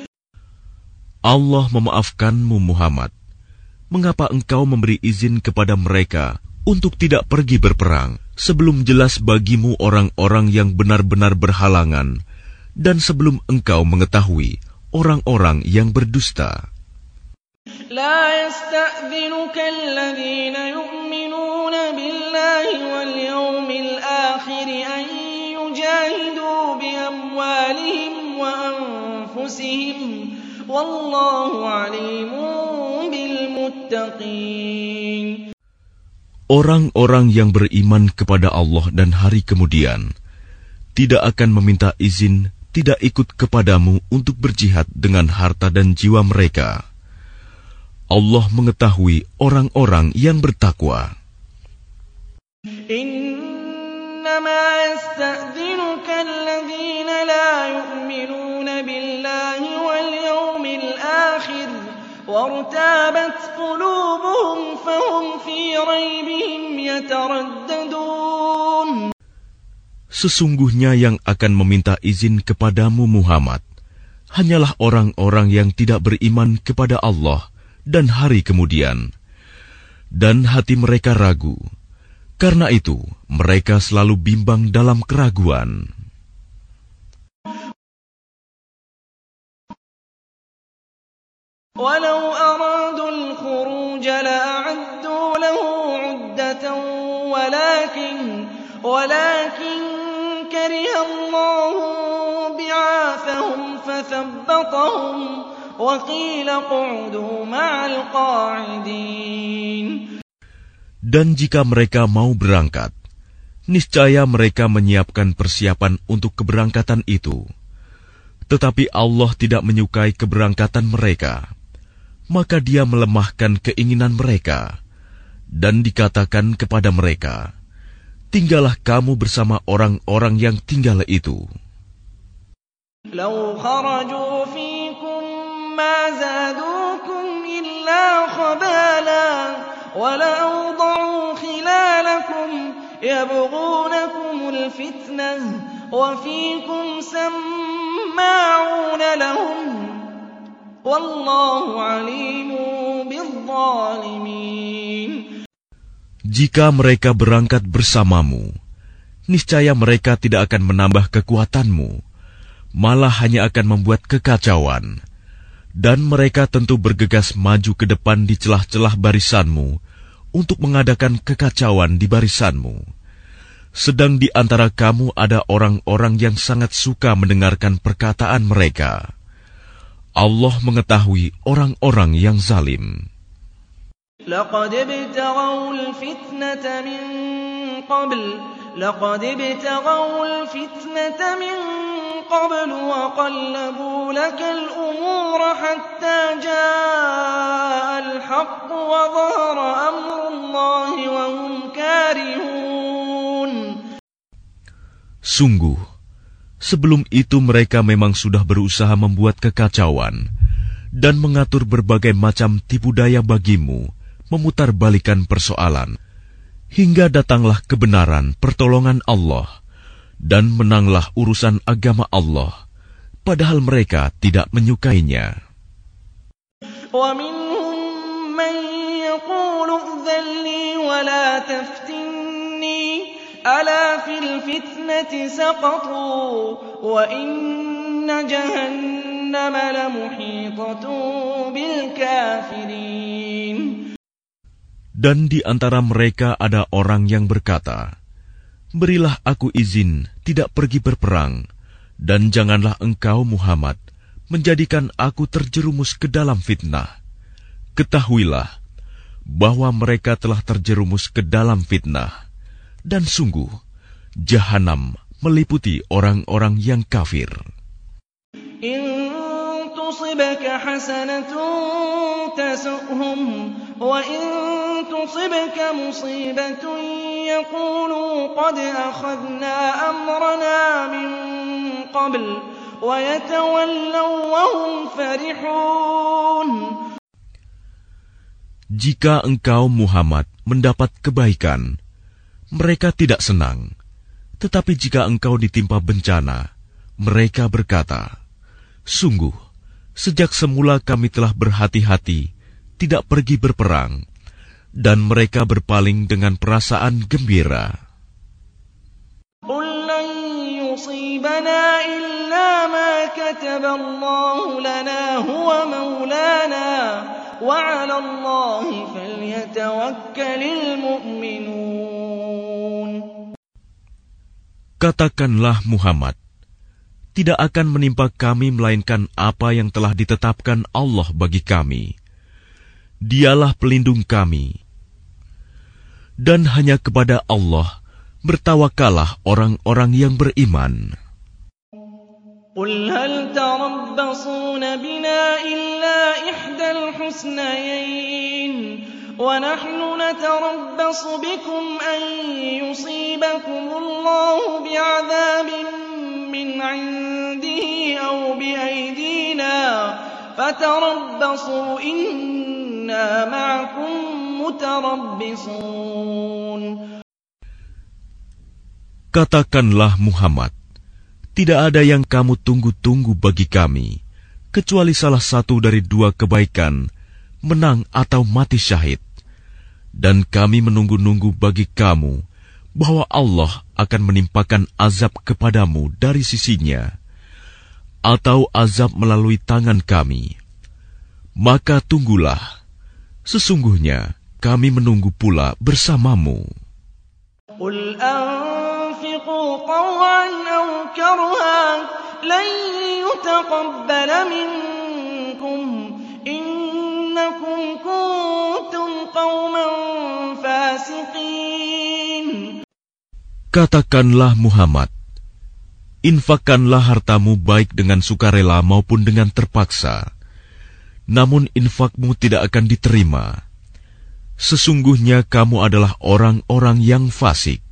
Allah memaafkanmu, Muhammad. Mengapa engkau memberi izin kepada mereka untuk tidak pergi berperang sebelum jelas bagimu orang-orang yang benar-benar berhalangan, dan sebelum engkau mengetahui orang-orang yang berdusta? La yasta'dhinuka alladhina yu'minuna billahi wal yawmil akhir an yujahidu bi amwalihim wa anfusihim wallahu alimun bil muttaqin. Orang-orang yang beriman kepada Allah dan hari kemudian tidak akan meminta izin tidak ikut kepadamu untuk berjihad dengan harta dan jiwa mereka, Allah mengetahui orang-orang yang bertakwa. إنما يستأذنك الذين لا يؤمنون بالله واليوم الآخر وارتابت قلوبهم فهم في ريبهم يترددون. Sesungguhnya yang akan meminta izin kepadamu Muhammad hanyalah orang-orang yang tidak beriman kepada Allah dan hari kemudian, dan hati mereka ragu. Karena itu, mereka selalu bimbang dalam keraguan. Walau aradu al-khuruj la'addu lahu 'uddatan walakin walakin kariha Allah bi'athahum fathabbatahum wa qila qa'udu ma'al qa'idin. Dan jika mereka mau berangkat, niscaya mereka menyiapkan persiapan untuk keberangkatan itu. Tetapi Allah tidak menyukai keberangkatan mereka, maka Dia melemahkan keinginan mereka, dan dikatakan kepada mereka, tinggallah kamu bersama orang-orang yang tinggal itu. Lau kharaju fiikum ma zadukum illa khabala وَلَأَوْضَعُوا خِلَالَكُمْ يَبْغُونَكُمُ الْفِتْنَةَ وَفِيكُمْ سَمَّاعُونَ لَهُمْ وَاللَّهُ عَلِيمٌ بِالظَّالِمِينَ. Jika mereka berangkat bersamamu, niscaya mereka tidak akan menambah kekuatanmu, malah hanya akan membuat kekacauan. Dan mereka tentu bergegas maju ke depan di celah-celah barisanmu untuk mengadakan kekacauan di barisanmu. Sedang di antara kamu ada orang-orang yang sangat suka mendengarkan perkataan mereka. Allah mengetahui orang-orang yang zalim. Laqad ibtaghaw al-fitnata min qabl laqad ibtaghaw al-fitnata min قبل وقلبوا لك الأمور حتى جاء الحق وظهر أمر الله وهم كارهون. Sungguh, sebelum itu mereka memang sudah berusaha membuat kekacauan dan mengatur berbagai macam tipu daya bagimu, memutarbalikan persoalan, hingga datanglah kebenaran pertolongan Allah. Dan menanglah urusan agama Allah, padahal mereka tidak menyukainya. وَمِنْهُمْ مَنْ يَقُولُ ائْذَنْ لِي وَلَا تَفْتِنِّي أَلَا فِي الْفِتْنَةِ سَقَطُوا وَإِنَّ جَهَنَّمَ لَمُحِيطَةٌ بِالْكَافِرِينَ. Dan di antara mereka ada orang yang berkata, berilah aku izin tidak pergi berperang, dan janganlah engkau Muhammad menjadikan aku terjerumus ke dalam fitnah. Ketahuilah bahwa mereka telah terjerumus ke dalam fitnah, dan sungguh Jahanam meliputi orang-orang yang kafir. In tusibka hasanatun tasu'hum wa in tusibka musibatun يقولوا قد أخذنا أمرنا من قبل ويتولوا وهم فرحون. Jika engkau Muhammad mendapat kebaikan, mereka tidak senang. Tetapi jika engkau ditimpa bencana, mereka berkata, sungguh, sejak semula kami telah berhati-hati tidak pergi berperang. Dan mereka berpaling dengan perasaan gembira. Qul lan yusibana illa ma kataballahu lana huwa maulana wa 'ala Allahi falyatawakkalul mu'minun. Katakanlah Muhammad, tidak akan menimpa kami melainkan apa yang telah ditetapkan Allah bagi kami. Dialah pelindung kami. Dan hanya kepada Allah bertawakallah orang-orang yang beriman. قل هل تربصون بنا إلا إحدى الحسنيين ونحن نتربص بكم أن يصيبكم الله بعذاب من عنده أو بأيدينا فتربصوا إنا معكم متربصون. Katakanlah Muhammad, tidak ada yang kamu tunggu-tunggu bagi kami, kecuali salah satu dari dua kebaikan, menang atau mati syahid. Dan kami menunggu-nunggu bagi kamu, bahwa Allah akan menimpakan azab kepadamu dari sisinya, atau azab melalui tangan kami. Maka tunggulah, sesungguhnya kami menunggu pula bersamamu. Qul anfiqu taw'an aw karhan lan yutaqabbala minkum innakum kuntum qauman fasiqin. Katakanlah Muhammad, infakkanlah hartamu baik dengan sukarela maupun dengan terpaksa, namun infakmu tidak akan diterima. Sesungguhnya kamu adalah orang-orang yang fasik.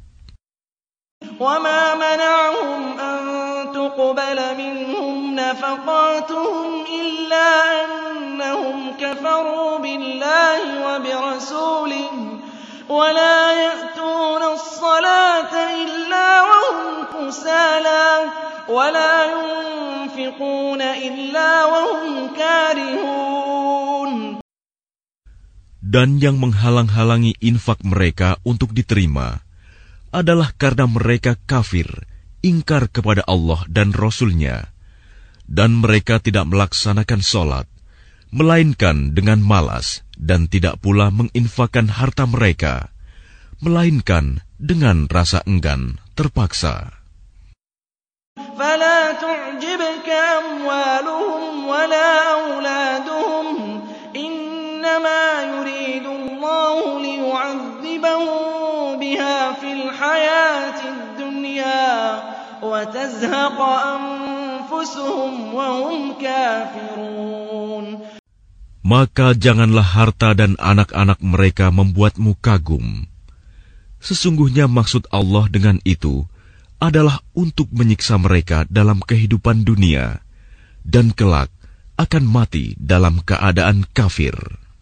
وَمَا مَنَعَهُمْ أَن تُقْبَلَ مِنْهُمْ نَفَقَاتُهُمْ إِلَّا أَنَّهُمْ كَفَرُوا بِاللَّهِ وَبِرَسُولِهِ وَلَا يَأْتُونَ الصَّلَاةَ إِلَّا وَهُمْ كُسَالَى وَلَا يُنْفِقُونَ إِلَّا وَهُمْ كَارِهُونَ. Dan yang menghalang-halangi infak mereka untuk diterima adalah karena mereka kafir, ingkar kepada Allah dan Rasul-Nya, dan mereka tidak melaksanakan sholat, melainkan dengan malas, dan tidak pula menginfakkan harta mereka, melainkan dengan rasa enggan, terpaksa. فَلَا تُعْجِبْكَ أَمْوَالُهُمْ وَلَا أَوْلَادُهُمْ إِنَّمَا يُرِيدُ اللَّهُ لِيُعَذِّبَهُم بِهَا فِي الْحَيَاةِ الدُّنْيَا وَتَزْهَقَ أَنفُسُهُمْ وَهُمْ كَافِرُونَ. Maka janganlah harta dan anak-anak mereka membuatmu kagum. Sesungguhnya maksud Allah dengan itu adalah untuk menyiksa mereka dalam kehidupan dunia, dan kelak akan mati dalam keadaan kafir.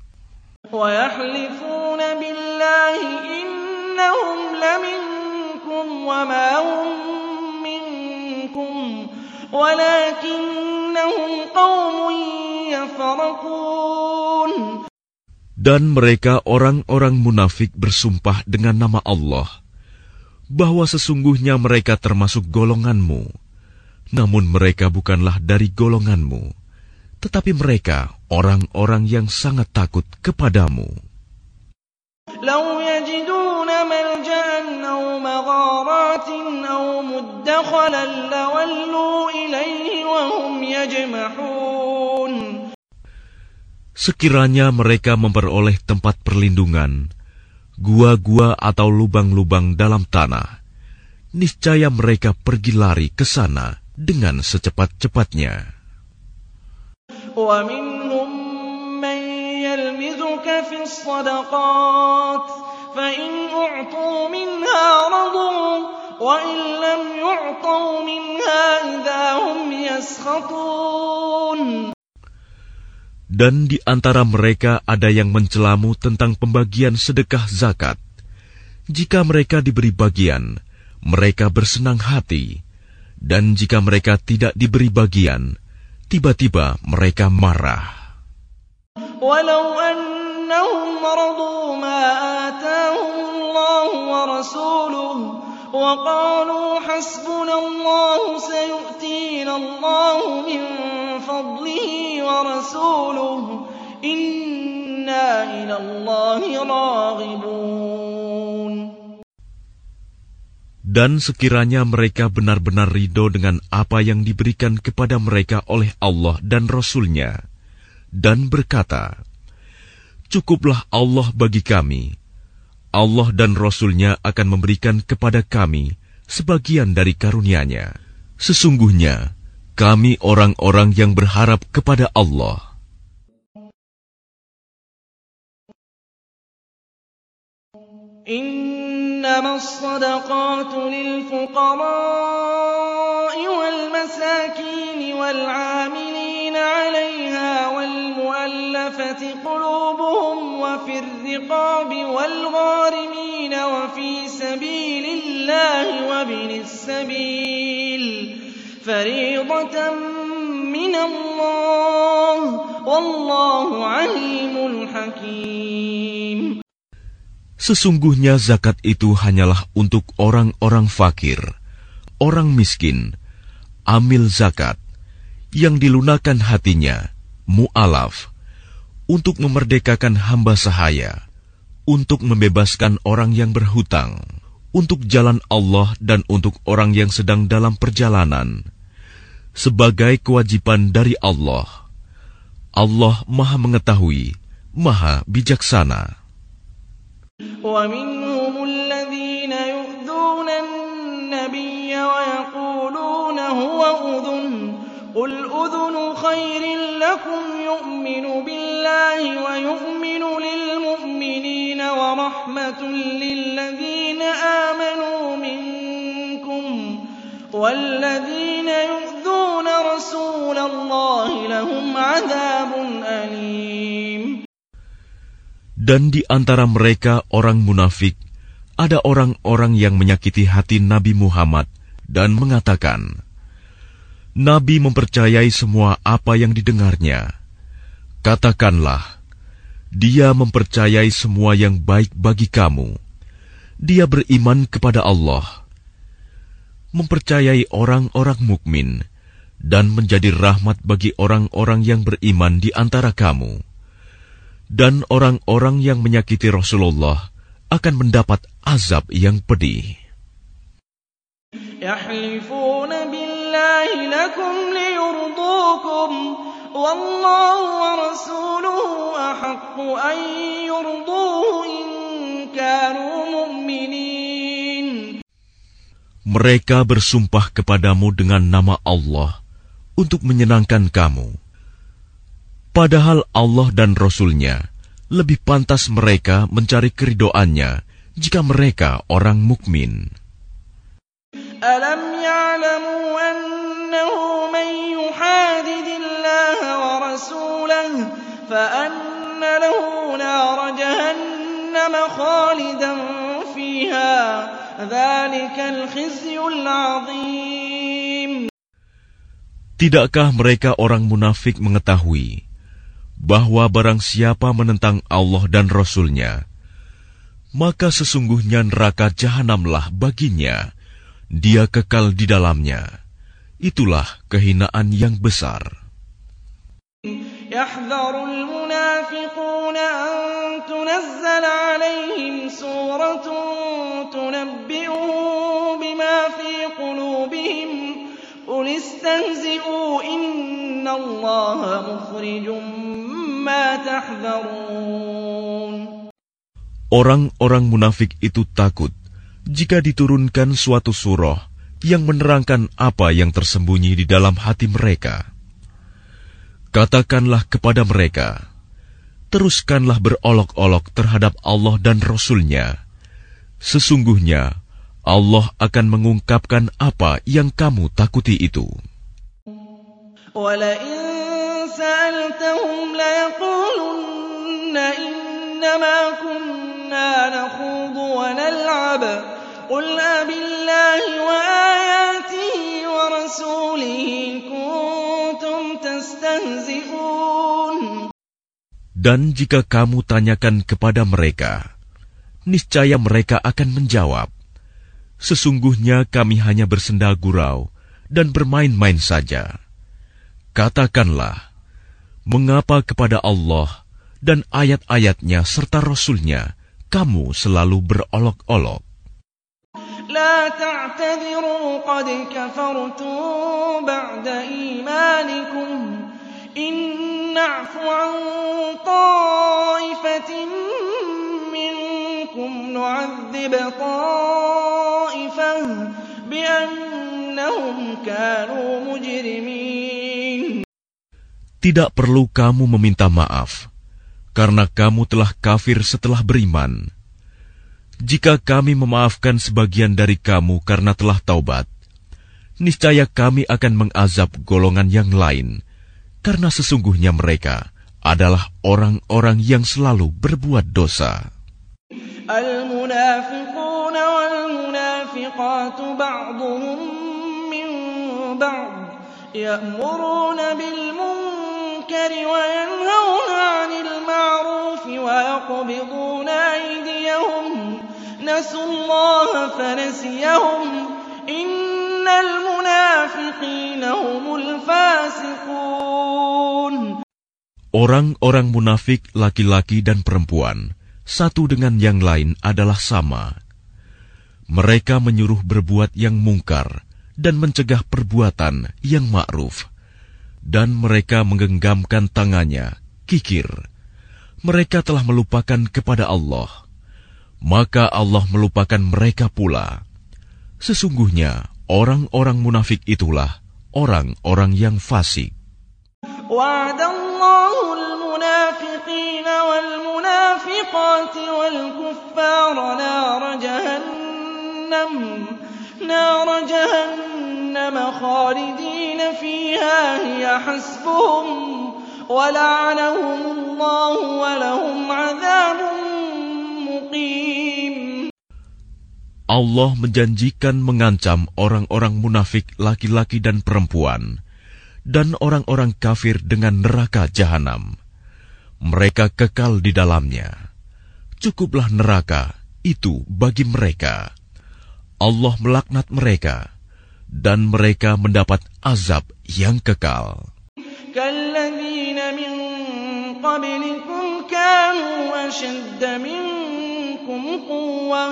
وَيَحْلِفُونَ بِاللَّهِ إِنَّهُمْ لَمِنكُمْ وَمَا هُمْ مِنكُمْ وَلَكِنَّهُمْ قَوْمٌ يَفْرَقُونَ. Dan mereka orang-orang munafik bersumpah dengan nama Allah, bahwa sesungguhnya mereka termasuk golonganmu, namun mereka bukanlah dari golonganmu, tetapi mereka orang-orang yang sangat takut kepadamu. لَوْ يَجِدُونَ مَلْجَأً أَوْ مَغَارَاتٍ أَوْ مُدَّخَلًا لَوَلُّوا إِلَيْهِ وَهُمْ يَجْمَحُونَ. Sekiranya mereka memperoleh tempat perlindungan, gua-gua atau lubang-lubang dalam tanah, niscaya mereka pergi lari ke sana dengan secepat-cepatnya. وَمِنْهُمْ مَنْ يَلْمِزُكَ فِي الصَّدَقَاتِ فَإِنْ أُعْطُوا مِنْهَا رَضُوا وَإِنْ لَمْ يُعْطَوْا مِنْهَا إِذَا هُمْ يَسْخَطُونَ. Dan di antara mereka ada yang mencelamu tentang pembagian sedekah zakat. Jika mereka diberi bagian, mereka bersenang hati. Dan jika mereka tidak diberi bagian, tiba-tiba mereka marah. Walau annahum radu ma atahum Allah wa rasuluhu wa qalu hasbunallahu sayu'tina Allahu min fadlihi wa rasuluhu inna ila Allahi raghibun. Dan sekiranya mereka benar-benar ridho dengan apa yang diberikan kepada mereka oleh Allah dan Rasul-Nya, dan berkata, "Cukuplah Allah bagi kami. Allah dan Rasul-Nya akan memberikan kepada kami sebagian dari karunia-Nya. Sesungguhnya, kami orang-orang yang berharap kepada Allah. إنما الصدقات للفقراء والمساكين والعاملين عليها والمؤلفة قلوبهم وفي الرقاب والغارمين وفي سبيل الله وابن السبيل فريضة من الله والله عليم حكيم. Sesungguhnya zakat itu hanyalah untuk orang-orang fakir, orang miskin, amil zakat, yang dilunakan hatinya, mu'alaf, untuk memerdekakan hamba sahaya, untuk membebaskan orang yang berhutang, untuk jalan Allah dan untuk orang yang sedang dalam perjalanan, sebagai kewajiban dari Allah. Allah Maha Mengetahui, Maha Bijaksana. ومنهم الذين يؤذون النبي ويقولون هو أذن قل أذن خير لكم يؤمن بالله ويؤمن للمؤمنين ورحمة للذين آمنوا منكم والذين يؤذون رسول الله لهم عذاب أليم. Dan di antara mereka orang munafik, ada orang-orang yang menyakiti hati Nabi Muhammad dan mengatakan, Nabi mempercayai semua apa yang didengarnya. Katakanlah, dia mempercayai semua yang baik bagi kamu. Dia beriman kepada Allah, mempercayai orang-orang mukmin, dan menjadi rahmat bagi orang-orang yang beriman di antara kamu. Dan orang-orang yang menyakiti Rasulullah akan mendapat azab yang pedih. يحلفون بالله لكم ليرضوكم والله ورسوله أحق أن يرضوه إن كانوا مؤمنين. Mereka bersumpah kepadamu dengan nama Allah untuk menyenangkan kamu. Padahal Allah dan Rasul-Nya lebih pantas mereka mencari keridoannya jika mereka orang mukmin. ألم يعلموا أنه من يحادد الله ورسوله فأن له نار جهنم خالدا فيها ذلك الخزي العظيم. Tidakkah mereka orang munafik mengetahui bahwa barang siapa menentang Allah dan Rasul-Nya, maka sesungguhnya neraka jahanamlah baginya, dia kekal di dalamnya. Itulah kehinaan yang besar. يحذر المنافقون أن تنزل عليهم سورة تنبئهم بما في قلوبهم قل استهزئوا إن الله مخرج ما تحذرون. Orang-orang munafik itu takut jika diturunkan suatu surah yang menerangkan apa yang tersembunyi di dalam hati mereka. Katakanlah kepada mereka, teruskanlah berolok-olok terhadap Allah dan Rasul-Nya. Sesungguhnya Allah akan mengungkapkan apa yang kamu takuti itu. وَلَئِن سَأَلْتَهُمْ لَيَقُولُنَّ إِنَّمَا كُنَّا نَخُوضُ وَنَلْعَبُ قُلْ أَبِاللَّهِ وَآيَاتِهِ وَرَسُولِهِ كُنتُمْ تَسْتَهْزِئُونَ. Dan jika kamu tanyakan kepada mereka, niscaya mereka akan menjawab, sesungguhnya kami hanya bersenda gurau dan bermain-main saja. Katakanlah, mengapa kepada Allah dan ayat-ayatnya serta Rasul-Nya kamu selalu berolok-olok? لا تعتذروا قد كفرتم بعد إيمانكم إن نعف عن طائفة منكم نعذب طائفة بأنهم كانوا مجرمين. Tidak perlu kamu meminta maaf, karena kamu telah kafir setelah beriman. Jika kami memaafkan sebagian dari kamu karena telah taubat, niscaya kami akan mengazab golongan yang lain, karena sesungguhnya mereka adalah orang-orang yang selalu berbuat dosa. المنافقون والمنافقات بعضهم من بعض يأمرون بالمنكر وينهون عن المعروف ويقبضون أيديهم نسوا الله فنسيهم إن المنافقين هم الفاسقون. Orang-orang munafik laki-laki dan perempuan satu dengan yang lain adalah sama. Mereka menyuruh berbuat yang mungkar dan mencegah perbuatan yang ma'ruf. Dan mereka menggenggamkan tangannya, kikir. Mereka telah melupakan kepada Allah. Maka Allah melupakan mereka pula. Sesungguhnya orang-orang munafik itulah orang-orang yang fasik. Wa'adallahu al-munafiqina wal-munafiqat wal-kuffara nara jahannam nara jahannam khalidina fiha hiya hasbuhum wa la'anahumullahu wa lahum 'adzabun muqim. Allah menjanjikan mengancam orang-orang munafik laki-laki dan perempuan dan orang-orang kafir dengan neraka jahanam. Mereka kekal di dalamnya. Cukuplah neraka itu bagi mereka. Allah melaknat mereka dan mereka mendapat azab yang kekal. Kalladzina min qablikum kanu ashadda minkum quwwah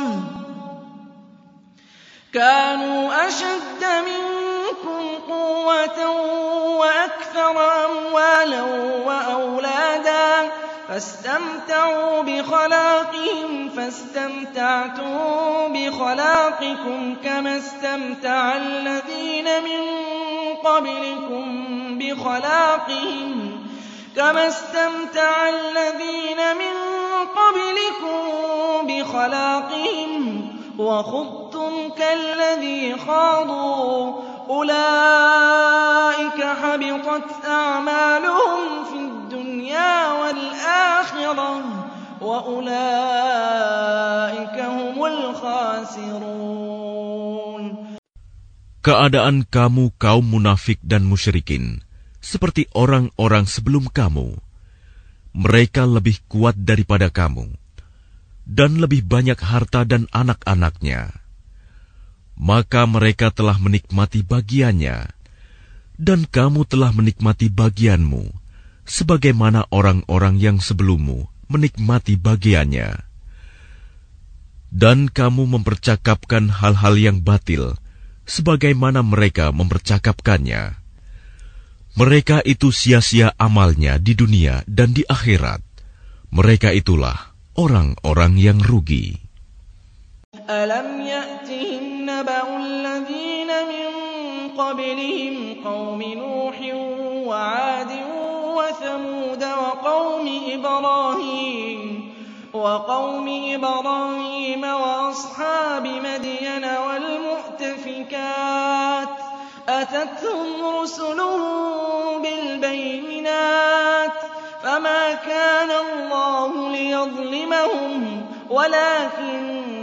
kanu ashadda minkum quwwatan وأكثر أموالا وأولادا فاستمتعوا بخلاقهم فاستمتعتم بخلاقكم كما استمتع الذين من قبلكم بخلاقهم كما استمتع الذين من قبلكم بخلاقهم وخضتم كالذي خاضوا أولئك حبطت أعمالهم في الدنيا والآخرة وأولئك هم الخاسرون. Keadaan kamu kaum munafik dan musyrikin seperti orang-orang sebelum kamu. Mereka lebih kuat daripada kamu dan lebih banyak harta dan anak-anaknya. Maka mereka telah menikmati bagiannya, dan kamu telah menikmati bagianmu, sebagaimana orang-orang yang sebelummu menikmati bagiannya. Dan kamu mempercakapkan hal-hal yang batil, sebagaimana mereka mempercakapkannya. Mereka itu sia-sia amalnya di dunia dan di akhirat. Mereka itulah orang-orang yang rugi. Alam ya'tihim naba'u alladhina min qablihim qaumi Nuhin wa 'Adin wa Thamud wa qaumi Ibrahim wa qaumi Ibrahim wa ashabi Madyan wal mu'tafikat atatuhum rusuluhum bil bayyinat fama kana Allah liyadhlimahum walakin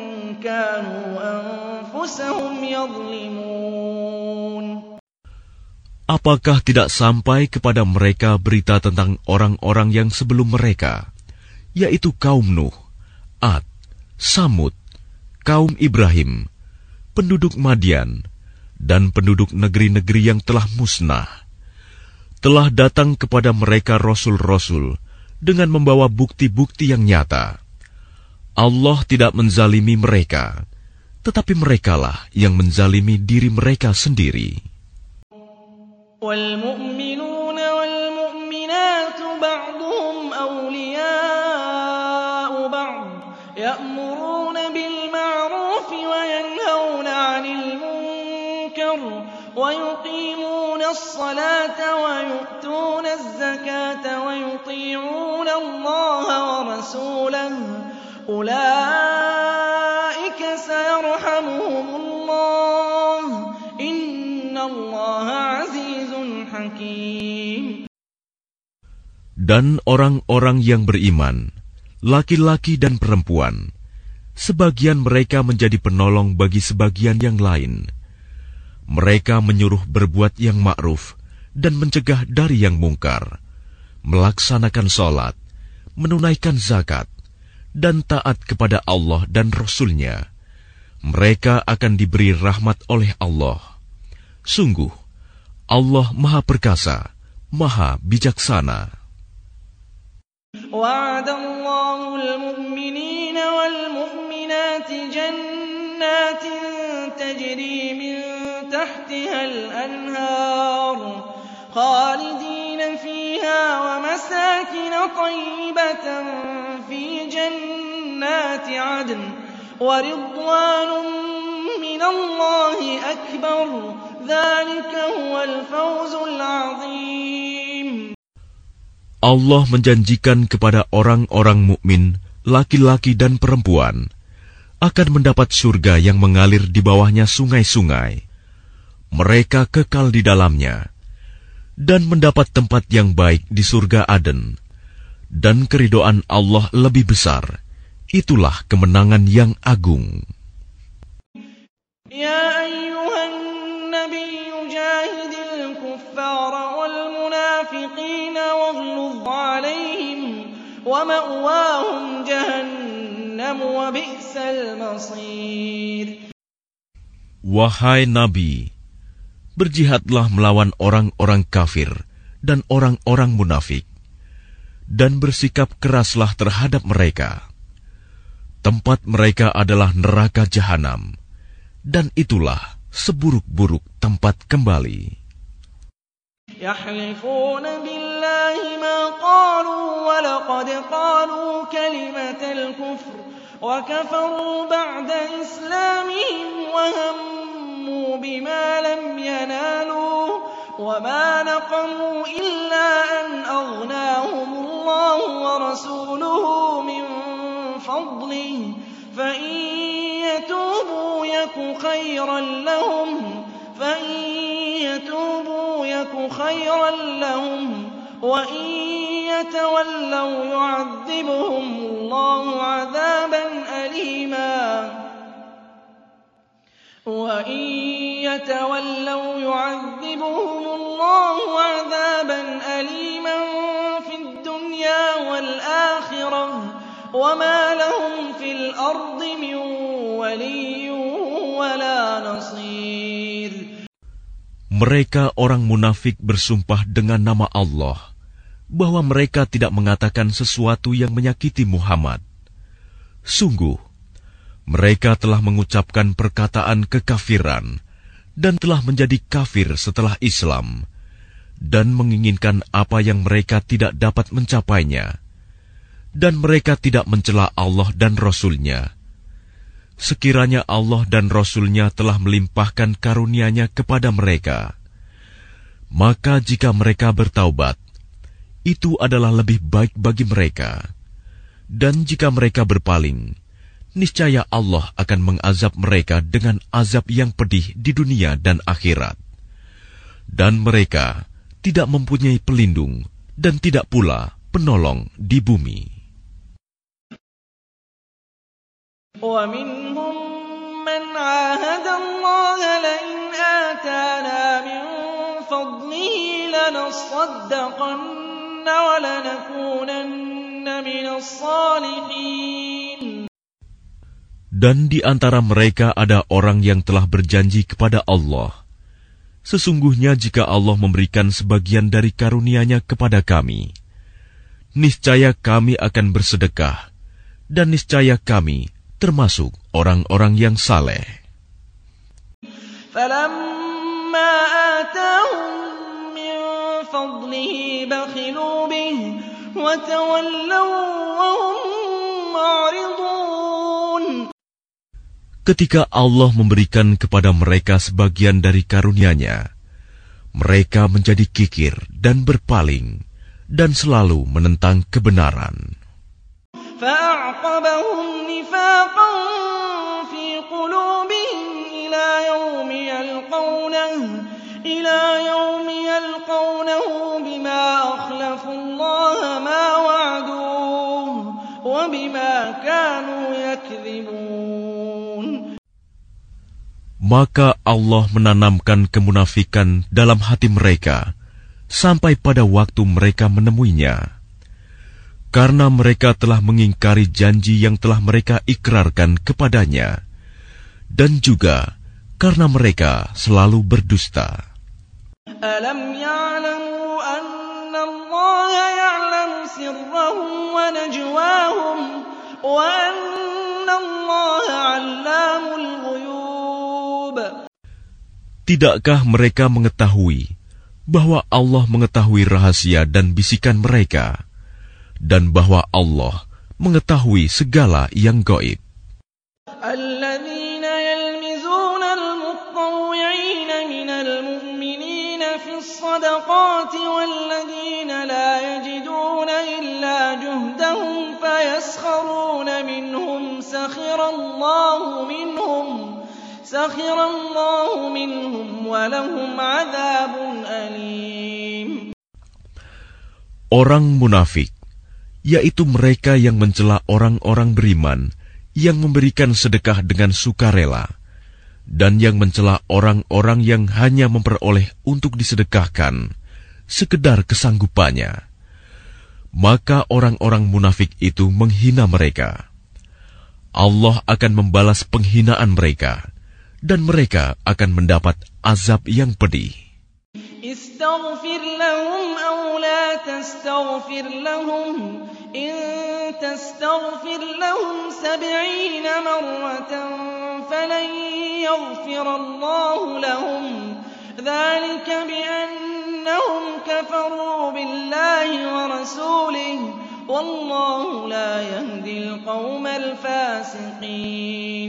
Apakah tidak sampai kepada mereka berita tentang orang-orang yang sebelum mereka, yaitu kaum Nuh, Ad, Samud, kaum Ibrahim, penduduk Madian, dan penduduk negeri-negeri yang telah musnah? Telah datang kepada mereka rasul-rasul dengan membawa bukti-bukti yang nyata. Allah tidak menzalimi mereka, tetapi merekalah yang menzalimi diri mereka sendiri. وَالْمُؤْمِنُونَ وَالْمُؤْمِنَاتُ بَعْضُهُمْ أَوْلِيَاءُ بَعْضٍ يَأْمُرُونَ بِالْمَعْرُوفِ وَيَنْهَوْنَ عَنِ الْمُنكَرِ أكبر ويقيمون الصلاة ويؤتون الزكاة ويطيعون الله ورسوله أولئك سيرحمهم الله إن الله عزيز حكيم. Dan orang-orang yang beriman, laki-laki dan perempuan, sebagian mereka menjadi penolong bagi sebagian yang lain. Mereka menyuruh berbuat yang ma'ruf dan mencegah dari yang mungkar, melaksanakan sholat, menunaikan zakat, dan taat kepada Allah dan Rasul-Nya. Mereka akan diberi rahmat oleh Allah. Sungguh, Allah Maha Perkasa, Maha Bijaksana. وعد الله المؤمنين والمؤمنات جنات تجري من تحتها الأنهار خالدين فيها ومساكن طيبة في جنات عدن ورضوان من الله أكبر ذلك هو الفوز العظيم. Allah menjanjikan kepada orang-orang mukmin, laki-laki dan perempuan, akan mendapat surga yang mengalir di bawahnya sungai-sungai. Mereka kekal di dalamnya, dan mendapat tempat yang baik di surga Aden. Dan keridhaan Allah lebih besar. Itulah kemenangan yang agung. Ya ayyuhan nabiyyu jahidil kuffara wal munafiqina waghluz alaihim wa ma'wahum jahannam wa bi'sal masir. Wahai Nabi, berjihadlah melawan orang-orang kafir dan orang-orang munafik, dan bersikap keraslah terhadap mereka. Tempat mereka adalah neraka jahanam, dan itulah seburuk-buruk tempat kembali. يحلفون بالله ما قالوا ولقد قالوا كلمة الكفر وكفروا بعد إسلامهم وهموا بما لم ينالوا وما نقموا إلا أن أغناهم الله ورسوله من فضله فإن يتوبوا يك خيرا لهم فإن يتوبوا يك خيرا لهم وإن يتولوا يعذبهم الله عذابا أليما وإن يتولوا يعذبهم الله عذابا أليما في الدنيا والآخرة وما لهم في الأرض من ولي ولا نصير. Mereka orang munafik bersumpah dengan nama Allah bahwa mereka tidak mengatakan sesuatu yang menyakiti Muhammad. Sungguh, mereka telah mengucapkan perkataan kekafiran dan telah menjadi kafir setelah Islam dan menginginkan apa yang mereka tidak dapat mencapainya. Dan mereka tidak mencela Allah dan Rasul-Nya. Sekiranya Allah dan Rasul-Nya telah melimpahkan karunia-Nya kepada mereka, maka jika mereka bertaubat, itu adalah lebih baik bagi mereka. Dan jika mereka berpaling, niscaya Allah akan mengazab mereka dengan azab yang pedih di dunia dan akhirat. Dan mereka tidak mempunyai pelindung dan tidak pula penolong di bumi. وَمِنْهُمْ مَنْ عَاهَدَ اللَّهَ لَئِنْ آتَانَا مِنْ فَضْلِهِ لَنَصَّدَّقَنَّ وَلَنَكُونَنَّ مِنَ الصَّالِحِينَ. Dan di antara mereka ada orang yang telah berjanji kepada Allah, sesungguhnya jika Allah memberikan sebagian dari karunia-Nya kepada kami, niscaya kami akan bersedekah, dan niscaya kami termasuk orang-orang yang saleh. فَلَمَّا آتَاهُم مِّن فَضْلِهِ بَخِلُوا بِهِ وَتَوَلَّوْا وَهُم مُّعْرِضُونَ. Ketika Allah memberikan kepada mereka sebagian dari karunia-Nya, mereka menjadi kikir dan berpaling, dan selalu menentang kebenaran. فَأَعْقَبَهُمْ نِفَاقًا فِي قُلُوبِهِمْ إِلَى يَوْمِ يَلْقَوْنَهُ إِلَى يَوْمِ يَلْقَوْنَهُ بِمَا أَخْلَفُوا اللَّهَ مَا وَعَدُوهُ وَبِمَا كَانُوا يَكْذِبُونَ. Maka Allah menanamkan kemunafikan dalam hati mereka sampai pada waktu mereka menemuinya. Karena mereka telah mengingkari janji yang telah mereka ikrarkan kepadanya, dan juga karena mereka selalu berdusta. Alam ya'lamu anna Allah ya'lamu sirrahum wa najwahum wa anna Allah 'allamul ghuyub. Tidakkah mereka mengetahui bahwa Allah mengetahui rahasia dan bisikan mereka, dan bahwa Allah mengetahui segala yang gaib? الذين يلمزون المطوعين من المؤمنين في الصدقات والذين لا يجدون إلا جهدهم فيسخرون منهم سخر الله منهم سخر الله منهم ولهم عذاب أليم. Orang munafik, yaitu mereka yang mencela orang-orang beriman yang memberikan sedekah dengan sukarela, dan yang mencela orang-orang yang hanya memperoleh untuk disedekahkan sekedar kesanggupannya. Maka orang-orang munafik itu menghina mereka. Allah akan membalas penghinaan mereka, dan mereka akan mendapat azab yang pedih. استغفر لهم أو لا تستغفر لهم إن تستغفر لهم سبعين مرة فلن يغفر الله لهم ذلك بأنهم كفروا بالله ورسوله والله لا يهدي القوم الفاسقين.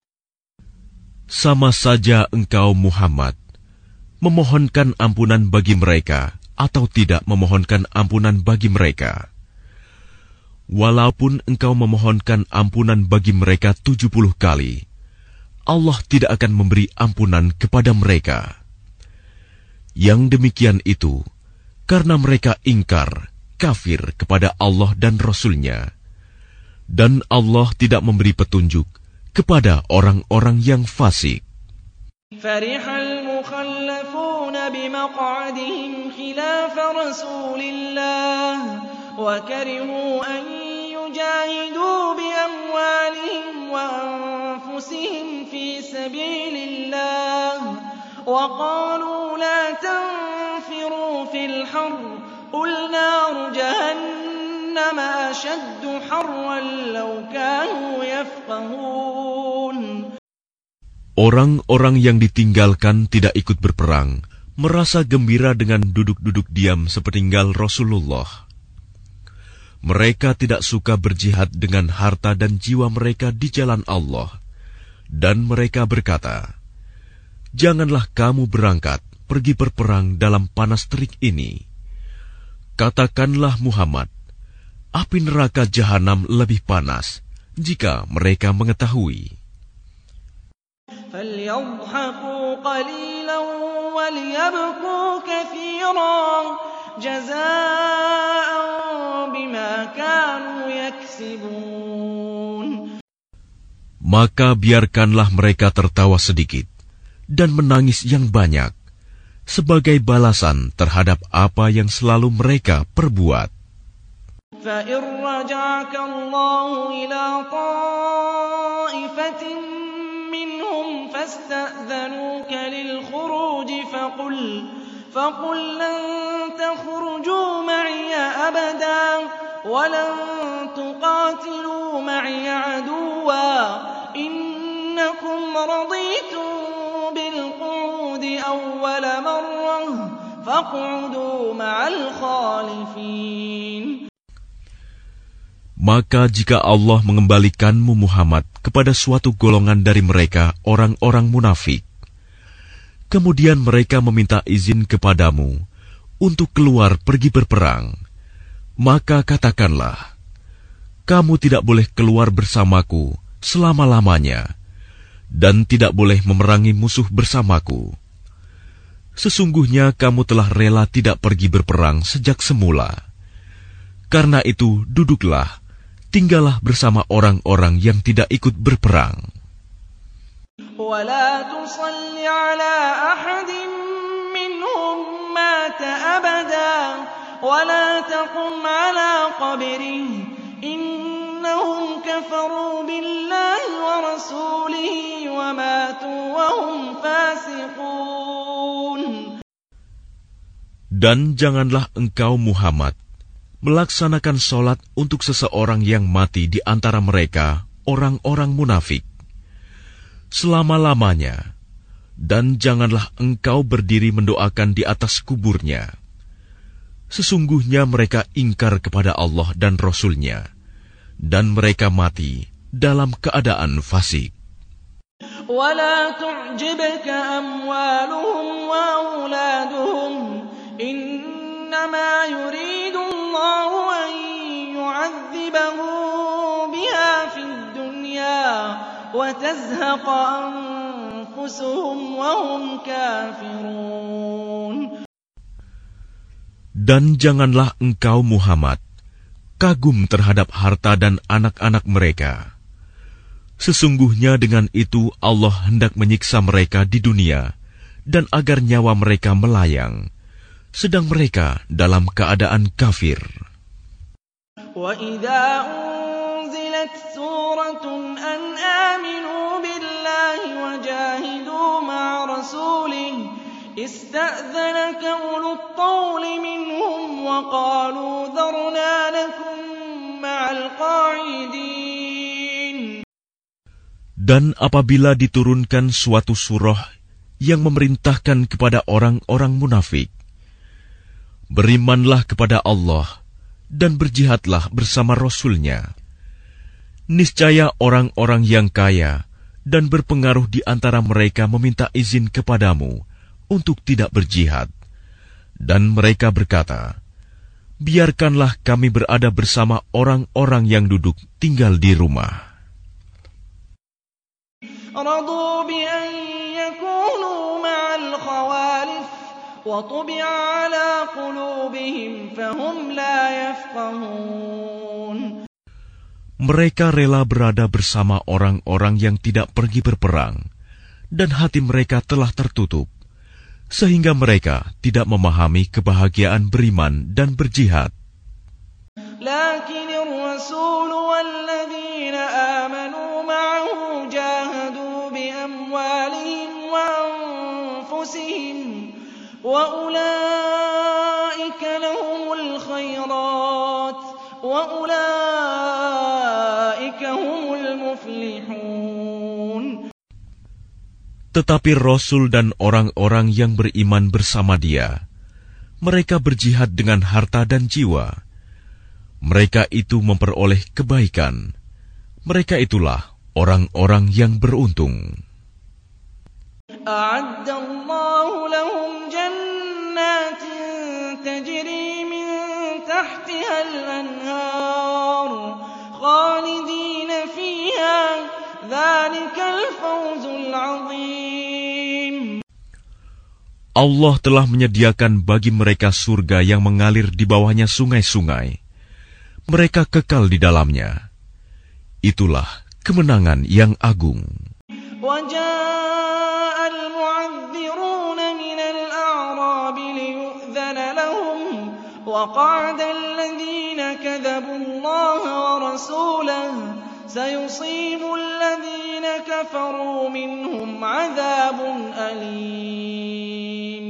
Sama saja engkau Muhammad memohonkan ampunan bagi mereka atau tidak memohonkan ampunan bagi mereka. Walaupun engkau memohonkan ampunan bagi mereka tujuh puluh kali, Allah tidak akan memberi ampunan kepada mereka. Yang demikian itu karena mereka ingkar, kafir kepada Allah dan Rasul-Nya, dan Allah tidak memberi petunjuk kepada orang-orang yang fasik. فرح المخلفون بمقعدهم خلاف رسول الله وكرهوا أن يجاهدوا بأموالهم وأنفسهم في سبيل الله وقالوا لا تنفروا في الحر قل نار جهنم أشد حرا لو كانوا يفقهون. Orang-orang yang ditinggalkan tidak ikut berperang merasa gembira dengan duduk-duduk diam sepeninggal Rasulullah. Mereka tidak suka berjihad dengan harta dan jiwa mereka di jalan Allah, dan mereka berkata, "Janganlah kamu berangkat pergi berperang dalam panas terik ini." Katakanlah Muhammad, api neraka jahanam lebih panas jika mereka mengetahui. فَلْيَضْحَكُوا قَلِيلًا وَلْيَبْكُوا كَثِيرًا جَزَاءً بِمَا كَانُوا يَكْسِبُونَ. Maka biarkanlah mereka tertawa sedikit dan menangis yang banyak sebagai balasan terhadap apa yang selalu mereka perbuat. فَإِنْ رَجَعَكَ اللَّهُ إِلَى طَائِفَةٍ مِّنْهُمْ فَاسْتَأْذَنُوكَ لِلْخُرُوجِ فَقُلْ فَقُلْ لَنْ تَخْرُجُوا مَعِيَ أَبَدًا وَلَنْ تُقَاتِلُوا مَعِيَ عَدُوًّا إِنَّكُمْ رَضِيتُمْ بِالْقُعُودِ أَوَّلَ مَرَّةٍ فَاقْعُدُوا مَعَ الْخَالِفِينَ. Maka jika Allah mengembalikanmu Muhammad kepada suatu golongan dari mereka orang-orang munafik, kemudian mereka meminta izin kepadamu untuk keluar pergi berperang, maka katakanlah, kamu tidak boleh keluar bersamaku selama-lamanya, dan tidak boleh memerangi musuh bersamaku. Sesungguhnya kamu telah rela tidak pergi berperang sejak semula. Karena itu duduklah, tinggallah bersama orang-orang yang tidak ikut berperang. ولا تصل على أحد منهم مات أبدا ولا تقم على قبره إنهم كفروا بالله ورسوله وماتوا وهم فاسقون. Dan janganlah engkau Muhammad melaksanakan sholat untuk seseorang yang mati di antara mereka orang-orang munafik selama-lamanya, dan janganlah engkau berdiri mendoakan di atas kuburnya. Sesungguhnya mereka ingkar kepada Allah dan Rasul-Nya, dan mereka mati dalam keadaan fasik. ولا تعجبك أموالهم وأولادهم إنما يريد الله أن يعذبهم بها في الدنيا وتزهق أنفسهم وهم كافرون. Dan janganlah engkau Muhammad kagum terhadap harta dan anak-anak mereka. Sesungguhnya dengan itu Allah hendak menyiksa mereka di dunia, dan agar nyawa mereka melayang, sedang mereka dalam keadaan kafir. وَإِذَا أُنزِلَتْ سُورَةٌ أَنْ آمِنُوا بِاللَّهِ وَجَاهِدُوا مَعَ رَسُولِهِ اسْتَأْذَنَكَ أُولُو الطَّوْلِ مِنْهُمْ وَقَالُوا ذَرْنَا نَكُن مَّعَ الْقَاعِدِينَ. Dan apabila diturunkan suatu surah yang memerintahkan kepada orang-orang munafik, berimanlah kepada Allah dan berjihadlah bersama Rasul-Nya. Niscaya orang-orang yang kaya dan berpengaruh di antara mereka meminta izin kepadamu untuk tidak berjihad. Dan mereka berkata, biarkanlah kami berada bersama orang-orang yang duduk tinggal di rumah. رَضُوا بِأَن يَكُونُوا مَعَ الْخَوَالِفِ وَطُبِعَ عَلَى قُلُوبِهِمْ فَهُمْ لَا يَفْقَهُونَ. Mereka rela berada bersama orang-orang yang tidak pergi berperang, dan hati mereka telah tertutup, sehingga mereka tidak memahami kebahagiaan beriman dan berjihad. لكن الرسول والذين آمنوا معه جاهدوا بأموالهم وأنفسهم وأولئك لهم الخيرات وأولئك هم المفلحون. Tetapi Rasul dan orang-orang yang beriman bersama dia, mereka berjihad dengan harta dan jiwa. Mereka itu memperoleh kebaikan. Mereka itulah orang-orang yang beruntung. أعد الله لهم جنات تجري من تحتها الأنهار خالدين فيها ذلك الفوز العظيم. Allah telah menyediakan bagi mereka surga yang mengalir di bawahnya sungai-sungai. Mereka kekal di dalamnya. Itulah kemenangan yang agung. وجاء المعذرون من الأعراب ليؤذن لهم وقعد الذين كذبوا الله ورسوله سيصيب الذين كفروا منهم عذاب أليم.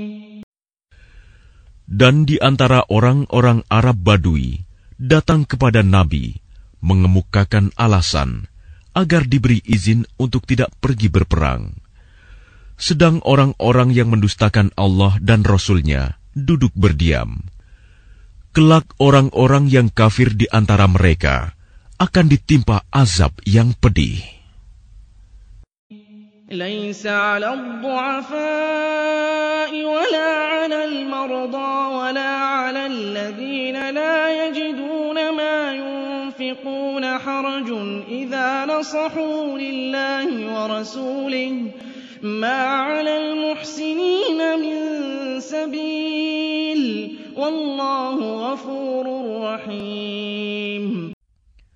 Dan di antara orang-orang Arab Badui datang kepada Nabi mengemukakan alasan agar diberi izin untuk tidak pergi berperang. Sedang orang-orang yang mendustakan Allah dan Rasul-Nya duduk berdiam. Kelak orang-orang yang kafir di antara mereka akan ditimpa azab yang pedih. ليس على الضعفاء ولا على المرضى ولا على الذين لا يجدون ما ينفقون حرج إذا نصحوا لله ورسوله ما على المحسنين من سبيل والله غفور رحيم.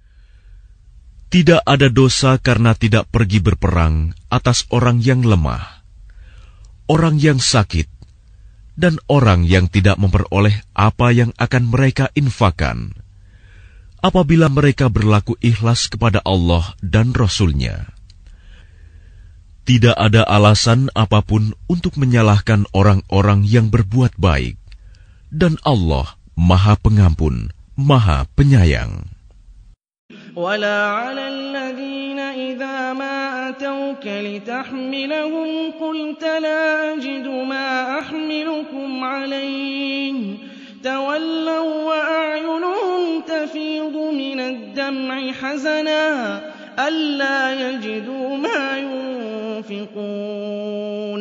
Tidak ada dosa karena tidak pergi berperang atas orang yang lemah, orang yang sakit, dan orang yang tidak memperoleh apa yang akan mereka infakkan, apabila mereka berlaku ikhlas kepada Allah dan Rasul-Nya. Tidak ada alasan apapun untuk menyalahkan orang-orang yang berbuat baik, dan Allah Maha Pengampun, Maha Penyayang. ولا على الذين إذا ما أتوك لتحملهم قلت لا أجد ما أحملكم عليه تولوا وأعينهم تفيض من الدمع حزنا ألا يجدوا ما ينفقون.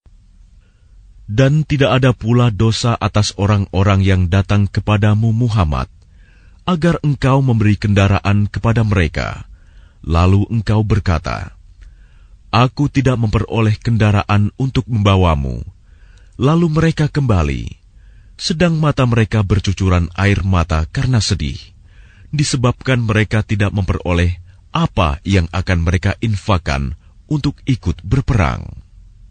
Dan tidak ada pula dosa atas orang-orang yang datang kepadamu Muhammad, agar engkau memberi kendaraan kepada mereka. Lalu engkau berkata, Aku tidak memperoleh kendaraan untuk membawamu. Lalu mereka kembali, sedang mata mereka bercucuran air mata karena sedih, disebabkan mereka tidak memperoleh apa yang akan mereka infakkan untuk ikut berperang.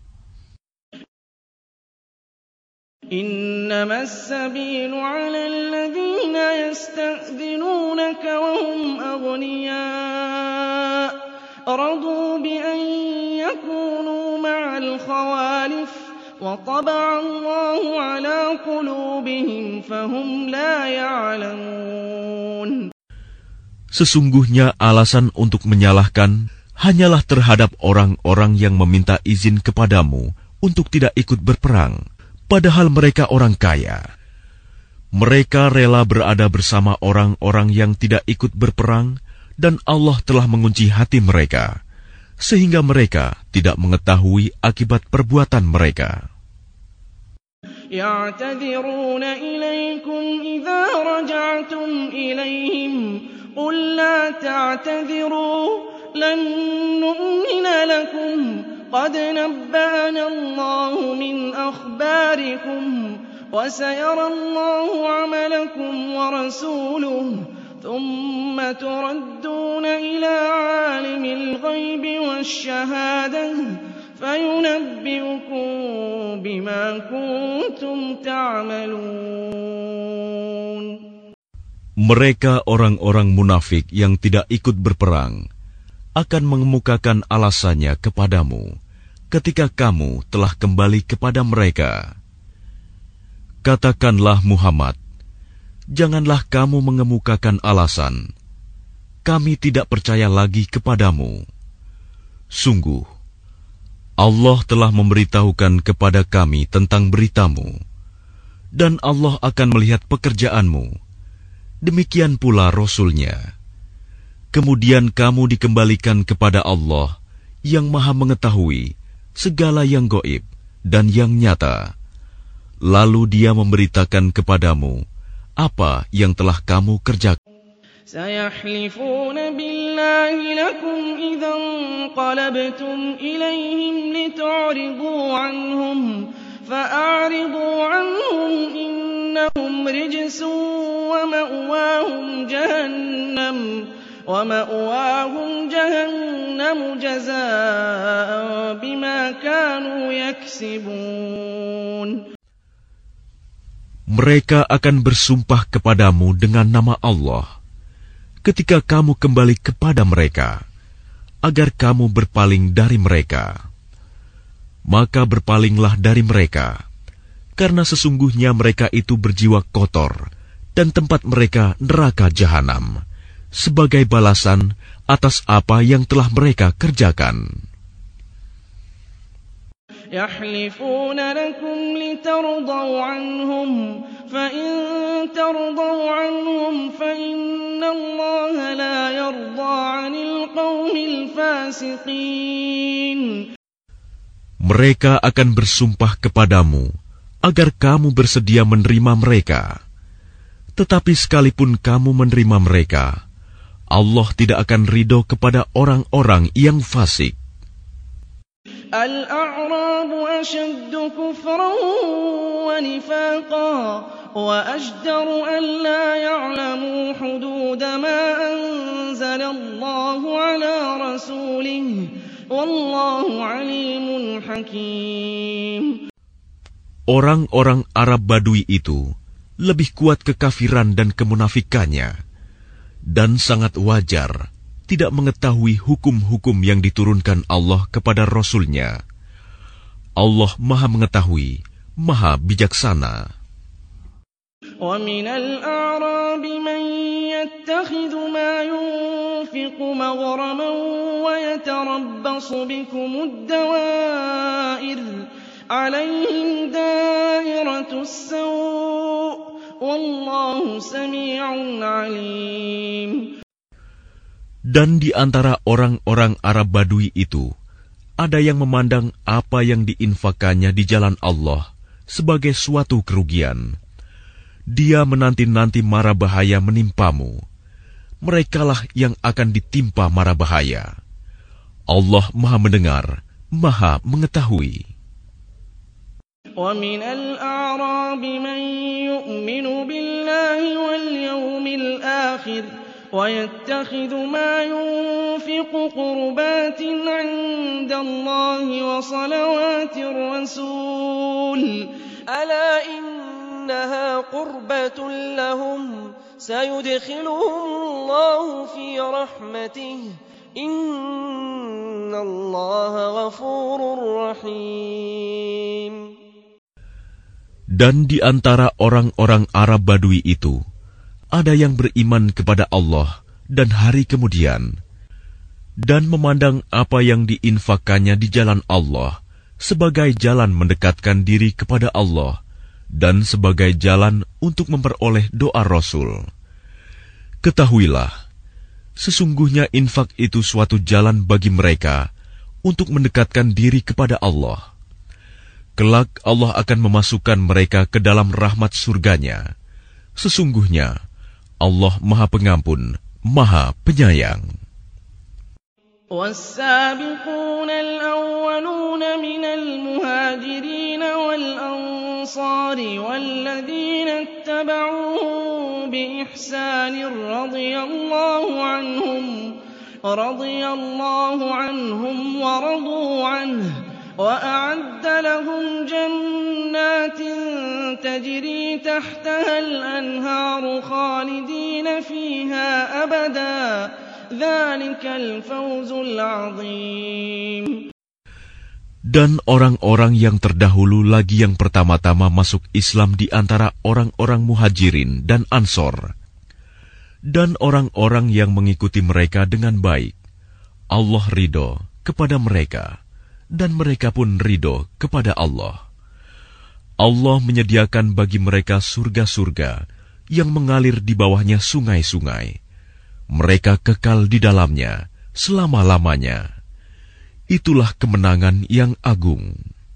إنما السبيل على الذين يستأذنونك وهم أغنياء رضوا بأن يكونوا مع الخوالف وطبع الله على قلوبهم فهم لا يعلمون. Sesungguhnya alasan untuk menyalahkan hanyalah terhadap orang-orang yang meminta izin kepadamu untuk tidak ikut berperang, padahal mereka orang kaya. Mereka rela berada bersama orang-orang yang tidak ikut berperang, dan Allah telah mengunci hati mereka, sehingga mereka tidak mengetahui akibat perbuatan mereka. يعتذرون إليكم إذا رجعتم إليهم قل لا تعتذروا لن نؤمن لكم قد نبأنا الله من أخباركم وسيرى الله عملكم ورسوله ثم تردون إلى عالم الغيب والشهادة فينبئكم بما كنتم تعملون. Mereka orang-orang munafik yang tidak ikut berperang akan mengemukakan alasannya kepadamu ketika kamu telah kembali kepada mereka. Katakanlah Muhammad, janganlah kamu mengemukakan alasan, kami tidak percaya lagi kepadamu. Sungguh, Allah telah memberitahukan kepada kami tentang beritamu, dan Allah akan melihat pekerjaanmu. Demikian pula Rasul-Nya. Kemudian kamu dikembalikan kepada Allah yang Maha Mengetahui segala yang gaib dan yang nyata. Lalu Dia memberitakan kepadamu apa yang telah kamu kerjakan. سيحلفون بالله لكم إذا انقلبتم إليهم لتعرضوا عنهم فأعرضوا عنهم إنهم رجس ومأواهم جهنم ومأواهم جهنم جزاء بما كانوا يكسبون. Mereka akan bersumpah kepadamu dengan nama Allah ketika kamu kembali kepada mereka, agar kamu berpaling dari mereka. Maka berpalinglah dari mereka, karena sesungguhnya mereka itu berjiwa kotor, dan tempat mereka neraka jahanam, sebagai balasan atas apa yang telah mereka kerjakan. يحلفون لكم لترضوا عنهم فإن ترضوا عنهم فإن الله لا يرضى عن القوم الفاسقين. Mereka akan bersumpah kepadamu agar kamu bersedia menerima mereka. Tetapi sekalipun kamu menerima mereka, Allah tidak akan ridho kepada orang-orang yang fasik. الأعراب أشد كفرا ونفاقا وأجدر أن لا يعلموا حدود ما أنزل الله على رسوله والله عليم حكيم. Orang-orang Arab Badui itu lebih kuat kekafiran dan kemunafikannya, dan sangat wajar tidak mengetahui hukum-hukum yang diturunkan Allah kepada Rasul-Nya. Allah Maha Mengetahui, Maha Bijaksana. وَمِنَ الْأَعْرَابِ مَن يَتَّخِذُ مَا يُنفِقُ مَغْرَمًا وَيَتَرَبَّصُ بِكُمُ الدَّوَائِرَ عَلَيْهِمْ دَائِرَةُ السَّوْءِ وَاللَّهُ سَمِيعٌ عَلِيمٌ. Dan di antara orang-orang Arab Badui itu, ada yang memandang apa yang diinfakannya di jalan Allah sebagai suatu kerugian. Dia menanti-nanti mara bahaya menimpamu. Merekalah yang akan ditimpa mara bahaya. Allah Maha Mendengar, Maha Mengetahui. وَمِنَ الْأَعْرَابِ مَن يُؤْمِنُ بِاللَّهِ وَالْيَوْمِ الْآخِرِ وَيَتَّخِذُ مَا يُنفِقُ قُرُبَاتٍ عِندَ اللَّهِ وَصَلَوَاتِ الرَّسُولِ أَلَا إِنَّهَا قُرْبَةٌ لَّهُمْ سَيُدْخِلُهُمُ اللَّهُ فِي رَحْمَتِهِ إِنَّ اللَّهَ غَفُورٌ رَّحِيمٌ. Dan di antara orang-orang Arab Badui itu, ada yang beriman kepada Allah dan hari kemudian, dan memandang apa yang diinfakannya di jalan Allah sebagai jalan mendekatkan diri kepada Allah dan sebagai jalan untuk memperoleh doa Rasul. Ketahuilah, sesungguhnya infak itu suatu jalan bagi mereka untuk mendekatkan diri kepada Allah. Kelak Allah akan memasukkan mereka ke dalam rahmat surganya. Sesungguhnya Allah Maha Pengampun, Maha Penyayang. وَالسَّابِقُونَ الْأَوَّلُونَ مِنَ الْمُهَاجِرِينَ وَالْأَنصَارِ وَالَّذِينَ اتَّبَعُوهُم بِإِحْسَانٍ رَّضِيَ اللَّهُ عَنْهُمْ رَضِيَ اللَّهُ عَنْهُمْ وَرَضُوا عَنْهُ وَأَعَدَّ لَهُمْ جَنَّاتٍ تَجْرِي تَحْتَهَا الْأَنْهَارُ خَالِدِينَ فِيهَا أَبَدًا ذَلِكَ الْفَوْزُ الْعَظِيمُ. Dan orang-orang yang terdahulu lagi yang pertama-tama masuk Islam di antara orang-orang Muhajirin dan Ansor, dan orang-orang yang mengikuti mereka dengan baik, Allah ridho kepada mereka, dan mereka pun ridho kepada Allah. Allah menyediakan bagi mereka surga-surga yang mengalir di bawahnya sungai-sungai. Mereka kekal di dalamnya selama-lamanya. Itulah kemenangan yang agung.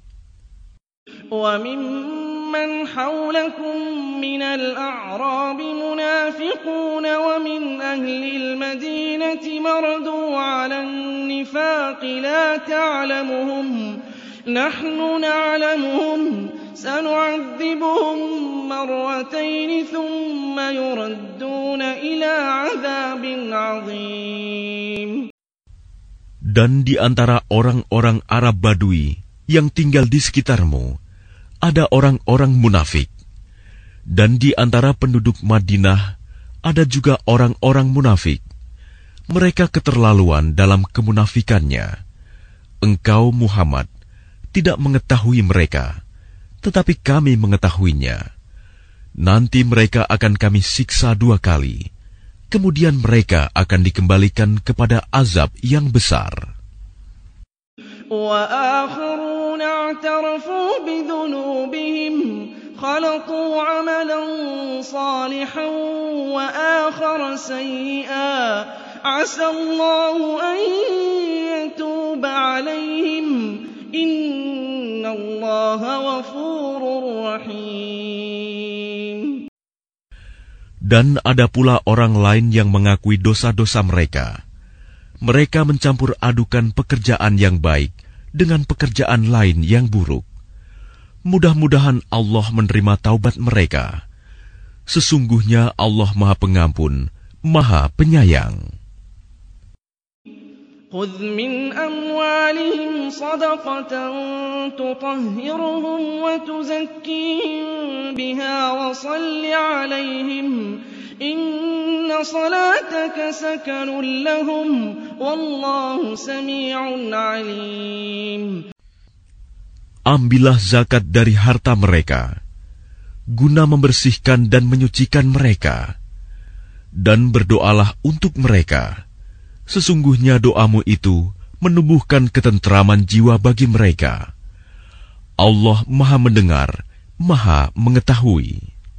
وَمِمَّنْ حَوْلَكُمْ مِنَ الْأَعْرَابِ مُنَافِقُونَ وَمِنْ أَهْلِ الْمَدِينَةِ مَرَدُوا عَلَى النِّفَاقِ لَا تَعْلَمُهُمْ نَحْنُ نَعْلَمُهُمْ سَنُعَذِّبُهُم مَّرَّتَيْنِ ثُمَّ يُرَدُّونَ إِلَىٰ عَذَابٍ عَظِيمٍ. Dan di antara orang-orang Arab Badui yang tinggal di sekitarmu, ada orang-orang munafik. Dan di antara penduduk Madinah, ada juga orang-orang munafik. Mereka keterlaluan dalam kemunafikannya. Engkau, Muhammad, tidak mengetahui mereka, tetapi kami mengetahuinya. Nanti mereka akan kami siksa dua kali. Kemudian mereka akan dikembalikan kepada azab yang besar. وَآخَرُونَ اعْتَرَفُوا بِذُنُوبِهِمْ خلطوا عملا صالحا وآخر سيئا عسى الله أن يتوب عليهم إن الله غفور رحيم. Dan ada pula orang lain yang mengakui dosa-dosa mereka. Mereka mencampur adukan pekerjaan yang baik dengan pekerjaan lain yang buruk. Mudah-mudahan Allah menerima taubat mereka. Sesungguhnya Allah Maha Pengampun, Maha Penyayang. خذ من أموالهم صدقة تطهرهم وتزكيهم بها وصل عليهم إن صلاتك سكن لهم والله سميع عليم. Ambillah zakat dari harta mereka, guna membersihkan dan menyucikan mereka, dan berdoalah untuk mereka. Sesungguhnya doamu itu menumbuhkan ketentraman jiwa bagi mereka. Allah Maha Mendengar, Maha Mengetahui.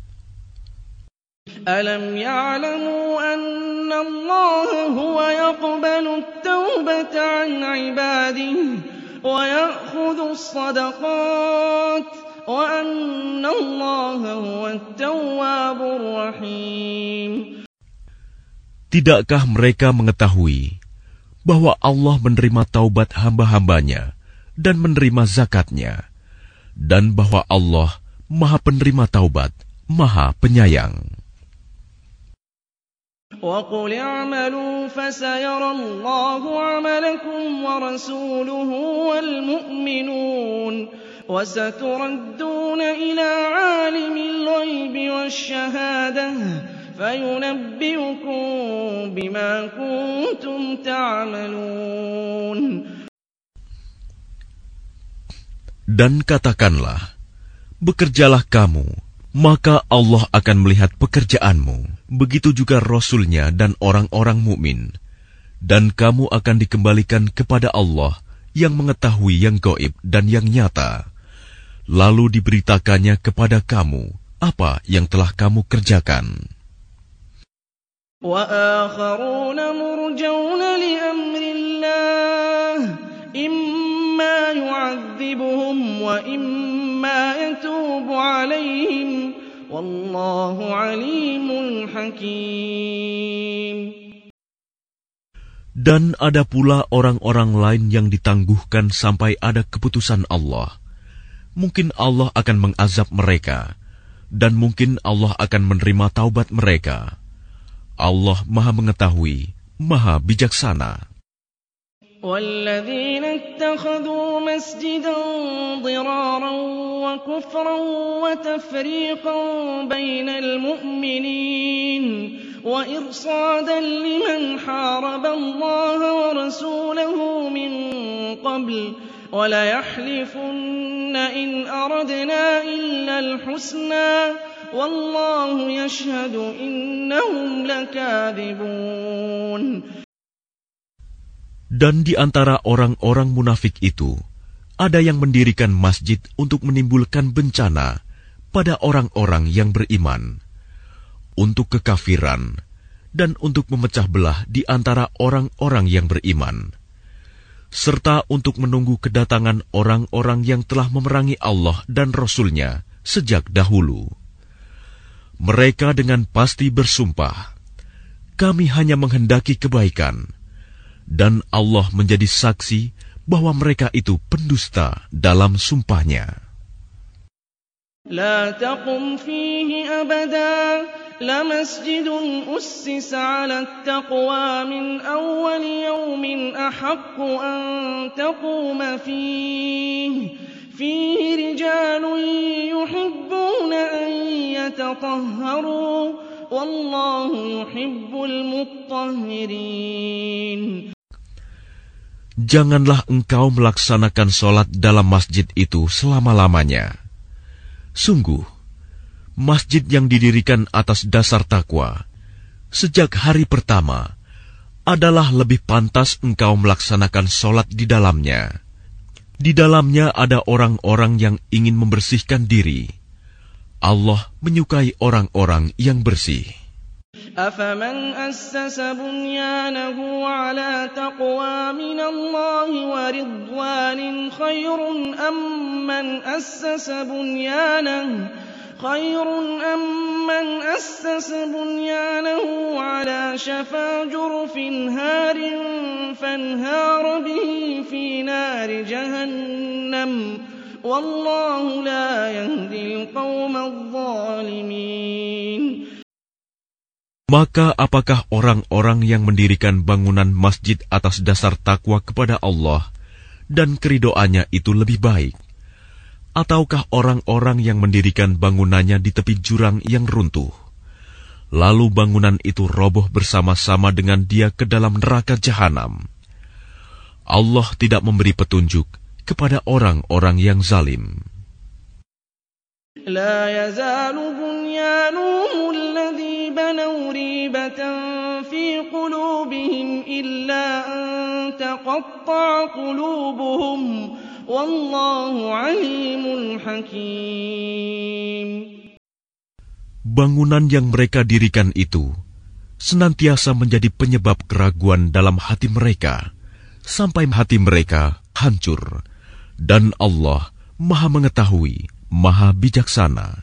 Alam ya'lamu anna Allah huwa yaqbalu at-taubata 'an 'ibadihi وَيَأْخُذُ الصَّدَقَاتِ وَأَنَّ اللَّهَ هُوَ التَّوَّابُ الرَّحِيمُ. Tidakkah mereka mengetahui bahwa Allah menerima taubat hamba-hambanya dan menerima zakatnya, dan bahwa Allah Maha Penerima Taubat, Maha Penyayang? وَقُلِ اعْمَلُوا فَسَيَرَى اللَّهُ عَمَلَكُمْ وَرَسُولُهُ وَالْمُؤْمِنُونَ وَسَتُرَدُّونَ إِلَى عَالِمِ الْغَيْبِ وَالشَّهَادَةِ فَيُنَبِّئُكُم بِمَا كُنتُمْ تَعْمَلُونَ. Dan katakanlah, bekerjalah kamu, maka Allah akan melihat pekerjaanmu. Begitu juga Rasul-Nya dan orang-orang mukmin, dan kamu akan dikembalikan kepada Allah yang mengetahui yang gaib dan yang nyata. Lalu diberitakannya kepada kamu apa yang telah kamu kerjakan. وَآخَرُونَ مُرْجَوْنَ لِأَمْرِ اللَّهِ إِمَّا يُعَذِّبُهُمْ وَإِمَّا يَتُوبُ عَلَيْهِمْ Wallahu alimun hakim. Dan ada pula orang-orang lain yang ditangguhkan sampai ada keputusan Allah. Mungkin Allah akan mengazab mereka, dan mungkin Allah akan menerima taubat mereka. Allah Maha Mengetahui, Maha Bijaksana. وَالَّذِينَ اتَّخَذُوا مَسْجِدًا ضِرَارًا وَكُفْرًا وَتَفْرِيقًا بَيْنَ الْمُؤْمِنِينَ وَإِرْصَادًا لِمَنْ حَارَبَ اللَّهَ وَرَسُولَهُ مِنْ قَبْلُ وَلَيَحْلِفُنَّ إِنْ أَرَدْنَا إِلَّا الْحُسْنَى وَاللَّهُ يَشْهَدُ إِنَّهُمْ لَكَاذِبُونَ. Dan di antara orang-orang munafik itu, ada yang mendirikan masjid untuk menimbulkan bencana pada orang-orang yang beriman, untuk kekafiran, dan untuk memecah belah di antara orang-orang yang beriman, serta untuk menunggu kedatangan orang-orang yang telah memerangi Allah dan Rasul-Nya sejak dahulu. Mereka dengan pasti bersumpah, kami hanya menghendaki kebaikan, dan Allah menjadi saksi bahwa mereka itu pendusta dalam sumpahnya. La taqum fihi abada lamasjidun ussisa ala at-taqwa min awwal yawmin ahaqqu an taquma fihi fihi rijalun yuhibbuna an yatatahharu wallahu yuhibbul mutahhirin. Janganlah engkau melaksanakan sholat dalam masjid itu selama-lamanya. Sungguh, masjid yang didirikan atas dasar takwa sejak hari pertama adalah lebih pantas engkau melaksanakan sholat di dalamnya. Di dalamnya ada orang-orang yang ingin membersihkan diri. Allah menyukai orang-orang yang bersih. أفمن أسس بنيانه على تقوى من الله ورضوان خير أم من أسس بنيانه خير أم من أسس بنيانه على شفا جرف هار فانهار به في نار جهنم والله لا يهدي القوم الظالمين. Maka apakah orang-orang yang mendirikan bangunan masjid atas dasar takwa kepada Allah dan keridoannya itu lebih baik? Ataukah orang-orang yang mendirikan bangunannya di tepi jurang yang runtuh, lalu bangunan itu roboh bersama-sama dengan dia ke dalam neraka jahanam? Allah tidak memberi petunjuk kepada orang-orang yang zalim. لا يزال بنيانهم الذي بنوا ريبة في قلوبهم إلا أن تقطع قلوبهم والله عليم حكيم. Bangunan yang mereka dirikan itu senantiasa menjadi penyebab keraguan dalam hati mereka sampai hati mereka hancur, dan Allah Maha Mengetahui, Maha Bijaksana.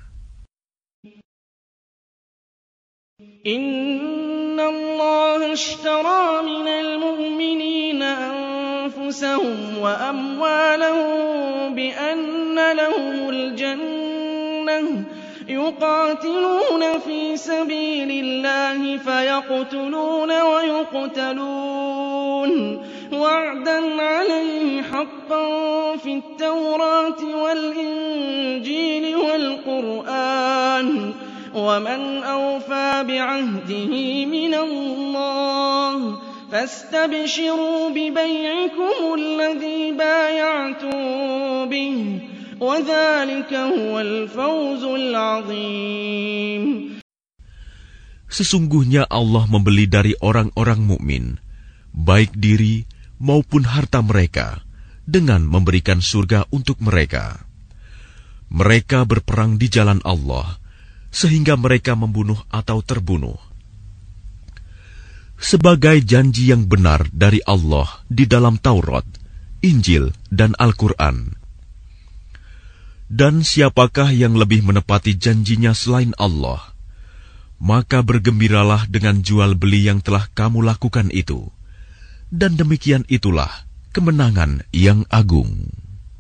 Inna Allah ashtara minal mu'minina anfusahum wa amwalahum bi anna lahumul jannah yuqatiluna fi sabilillahi fayaqtuluna wa yuqtalun wa'dan 'alayhi haqqan fit tawrati wal injili wal qur'an wa man awfa bi'ahdihi minallah fastabshiru bi bay'ikum alladhi bay'atum bihi wa dhalika huwal fawzul 'azim. Sesungguhnya Allah membeli dari orang-orang mukmin baik diri maupun harta mereka dengan memberikan surga untuk mereka. Mereka berperang di jalan Allah sehingga mereka membunuh atau terbunuh. Sebagai janji yang benar dari Allah di dalam Taurat, Injil, dan Al-Quran. Dan siapakah yang lebih menepati janjinya selain Allah? Maka bergembiralah dengan jual beli yang telah kamu lakukan itu. Dan demikian itulah kemenangan yang agung.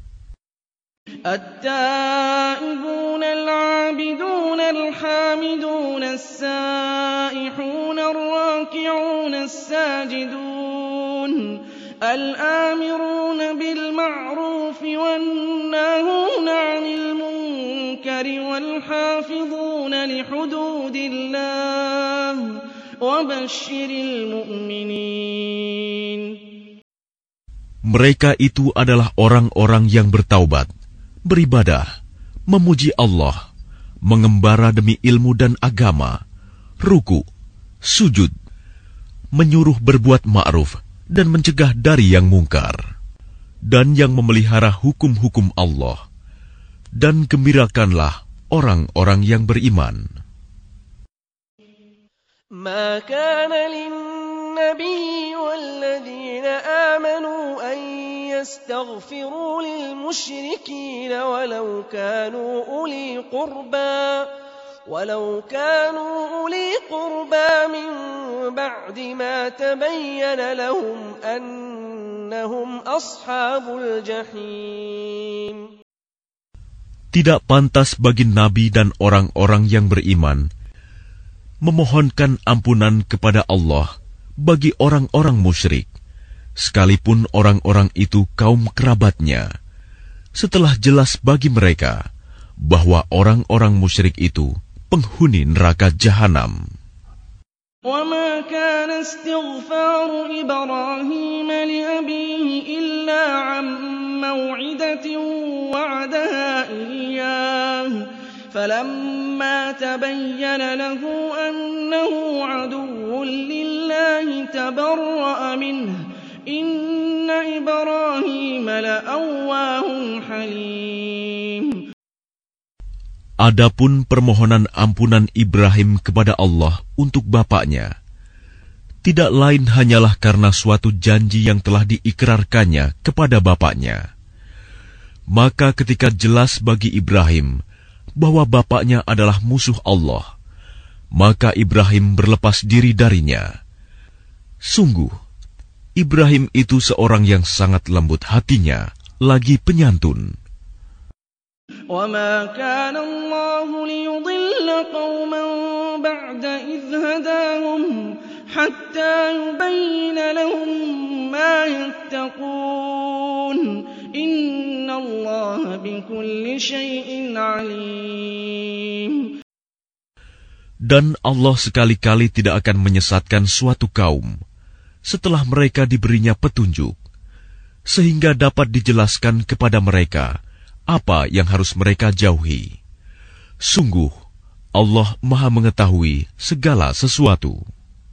التائبون العابدون الحامدون السائحون الراكعون الساجدون الآمرون بالمعروف والناهون عن المنكر والحافظون لحدود الله وبشر المؤمنين. Mereka itu adalah orang-orang yang bertaubat, beribadah, memuji Allah, mengembara demi ilmu dan agama, ruku, sujud, menyuruh berbuat ma'ruf dan mencegah dari yang mungkar, dan yang memelihara hukum-hukum Allah. Dan gembirakanlah orang-orang yang beriman. Ma kana lin-nabiy wal-ladzina amanu an yastaghfiru lil-mushrikeen walau kanu uli qurba walau kanu uli qurba min ba'di ma tabayyana lahum annahum ashabul jahim. Tidak pantas bagi Nabi dan orang-orang yang beriman memohonkan ampunan kepada Allah bagi orang-orang musyrik, sekalipun orang-orang itu kaum kerabatnya, setelah jelas bagi mereka bahwa orang-orang musyrik itu penghuni neraka jahanam. وَمَا كَانَ اسْتِغْفَارُ إِبْرَاهِيمَ لِأَبِيهِ إِلَّا عَن مَّوْعِدَةٍ وَعَدَهَا إِيَّاهُ فَلَمَّا تَبَيَّنَ لَهُ أَنَّهُ عَدُوٌّ لِّلَّهِ تَبَرَّأَ مِنْهُ إِنَّ إِبْرَاهِيمَ لَأَوَّاهٌ حَلِيمٌ. Adapun permohonan ampunan Ibrahim kepada Allah untuk bapaknya, tidak lain hanyalah karena suatu janji yang telah diikrarkannya kepada bapaknya. Maka ketika jelas bagi Ibrahim bahwa bapaknya adalah musuh Allah, maka Ibrahim berlepas diri darinya. Sungguh, Ibrahim itu seorang yang sangat lembut hatinya, lagi penyantun. وَمَا كَانَ اللَّهُ لِيُضِلَّ قَوْمًا بَعْدَ إِذْ هَدَاهُمْ حَتَّى يُبَيِّنَ لَهُم مَّا يَتَّقُونَ إِنَّ اللَّهَ بِكُلِّ شَيْءٍ عَلِيمٌ. Dan Allah sekali-kali tidak akan menyesatkan suatu kaum setelah mereka diberinya petunjuk, sehingga dapat dijelaskan kepada mereka apa yang harus mereka jauhi. Sungguh, Allah Maha mengetahui segala sesuatu.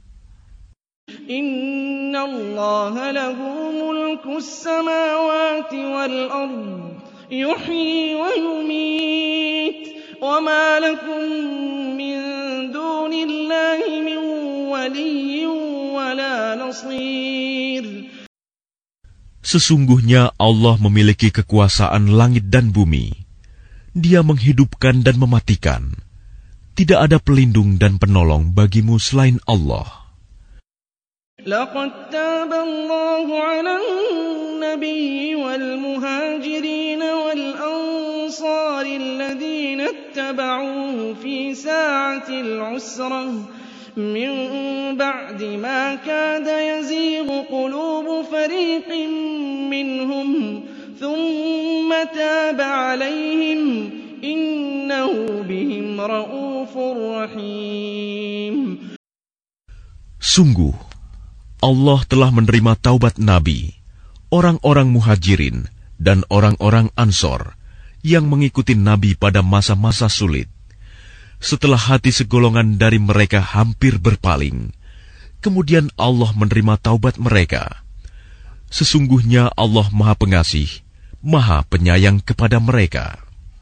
Inna Allah lahu mulku samawati wal ard, yuhyi wa yumit, wa ma lakum min dunillahi min waliyyin wa la nasir. Sesungguhnya Allah memiliki kekuasaan langit dan bumi. Dia menghidupkan dan mematikan. Tidak ada pelindung dan penolong bagimu selain Allah. Laqad taba Allahu 'alan nabiyyi wal muhajirin wal ansari alladhina ittaba'uhu fi sa'atil 'usrah من بعد ما كاد يزيغ قلوب فريق منهم ثم تاب عليهم إنه بهم رؤوف رحيم. Sungguh, Allah telah menerima taubat Nabi, orang-orang muhajirin dan orang-orang Ansor yang mengikuti Nabi pada masa-masa sulit. Setelah hati segolongan dari mereka hampir berpaling, kemudian Allah menerima taubat mereka. Sesungguhnya Allah Maha Pengasih, Maha Penyayang kepada mereka.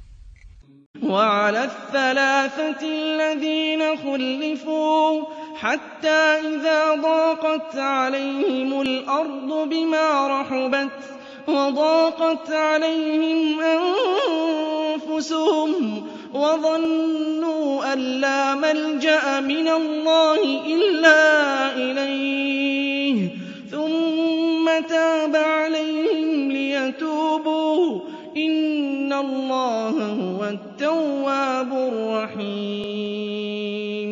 وعلى الثلاثة الذين خلفوا حتى إذا ضاقت عليهم الأرض بما رحبت وضاقت عليهم أنفسهم وظنوا أن لا ملجأ من الله إلا إليه ثم تاب عليهم ليتوبوا إن الله هو التواب الرحيم.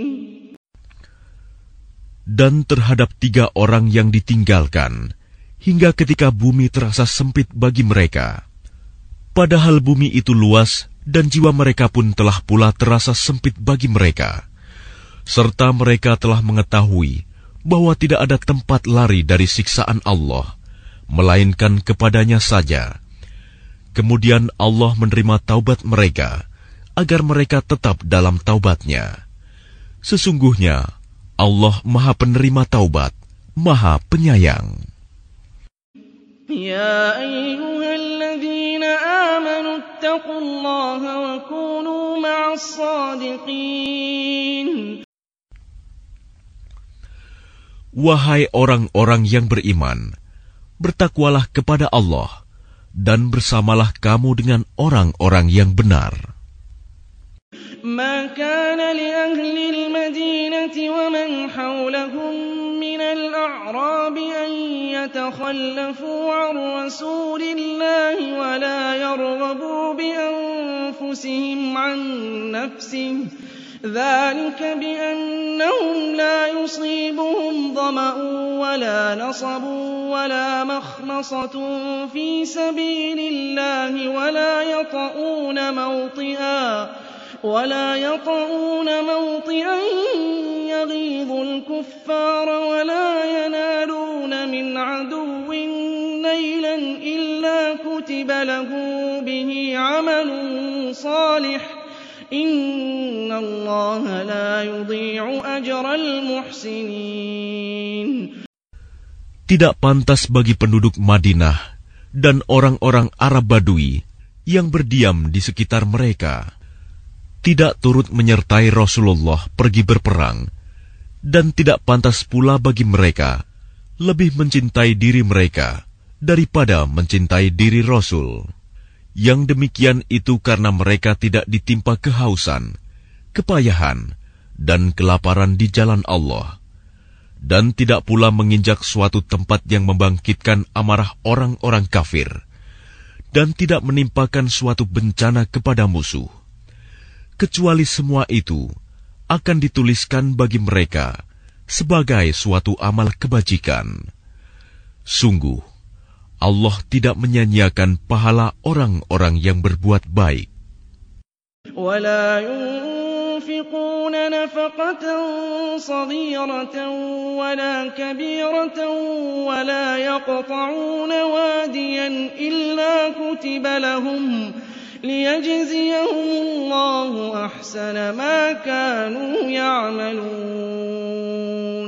Dan terhadap tiga orang yang ditinggalkan, hingga ketika bumi terasa sempit bagi mereka. Padahal bumi itu luas, dan jiwa mereka pun telah pula terasa sempit bagi mereka. Serta mereka telah mengetahui bahwa tidak ada tempat lari dari siksaan Allah, melainkan kepadanya saja. Kemudian Allah menerima taubat mereka, agar mereka tetap dalam taubatnya. Sesungguhnya, Allah Maha Penerima Taubat, Maha Penyayang. Ya ayyuhalladzina amanu ittaqullaha wa kunu ma'as shadiqin. Wahai orang-orang yang beriman, bertakwalah kepada Allah dan bersamalah kamu dengan orang-orang yang benar. ما كان لأهل المدينة ومن حولهم من الأعراب أن يتخلفوا عن رسول الله ولا يرغبوا بأنفسهم عن نفسه ذلك بأنهم لا يصيبهم ظمأ ولا نصب ولا مخمصة في سبيل الله ولا يطؤون موطئا ولا يطؤون موطئا يغيظ الكفار ولا ينالون من عدو نيلا إلا كتب له به عمل صالح إن الله لا يضيع أجر المحسنين. Tidak pantas bagi penduduk Madinah dan orang-orang Arab Badui yang berdiam di sekitar mereka tidak turut menyertai Rasulullah pergi berperang, dan tidak pantas pula bagi mereka lebih mencintai diri mereka daripada mencintai diri Rasul. Yang demikian itu karena mereka tidak ditimpa kehausan, kepayahan, dan kelaparan di jalan Allah, dan tidak pula menginjak suatu tempat yang membangkitkan amarah orang-orang kafir, dan tidak menimpakan suatu bencana kepada musuh. Kecuali semua itu akan dituliskan bagi mereka sebagai suatu amal kebajikan. Sungguh, Allah tidak menyia-nyiakan pahala orang-orang yang berbuat baik. وَلَا يُنْفِقُونَ نَفَقَةً صَغِيرَةً وَلَا كَبِيرَةً وَلَا يَقْطَعُونَ وَادِيًا إِلَّا كُتِبَ لَهُمْ لِيَجْزِيَهُمُ اللَّهُ أَحْسَنَ مَا كَانُوا يَعْمَلُونَ.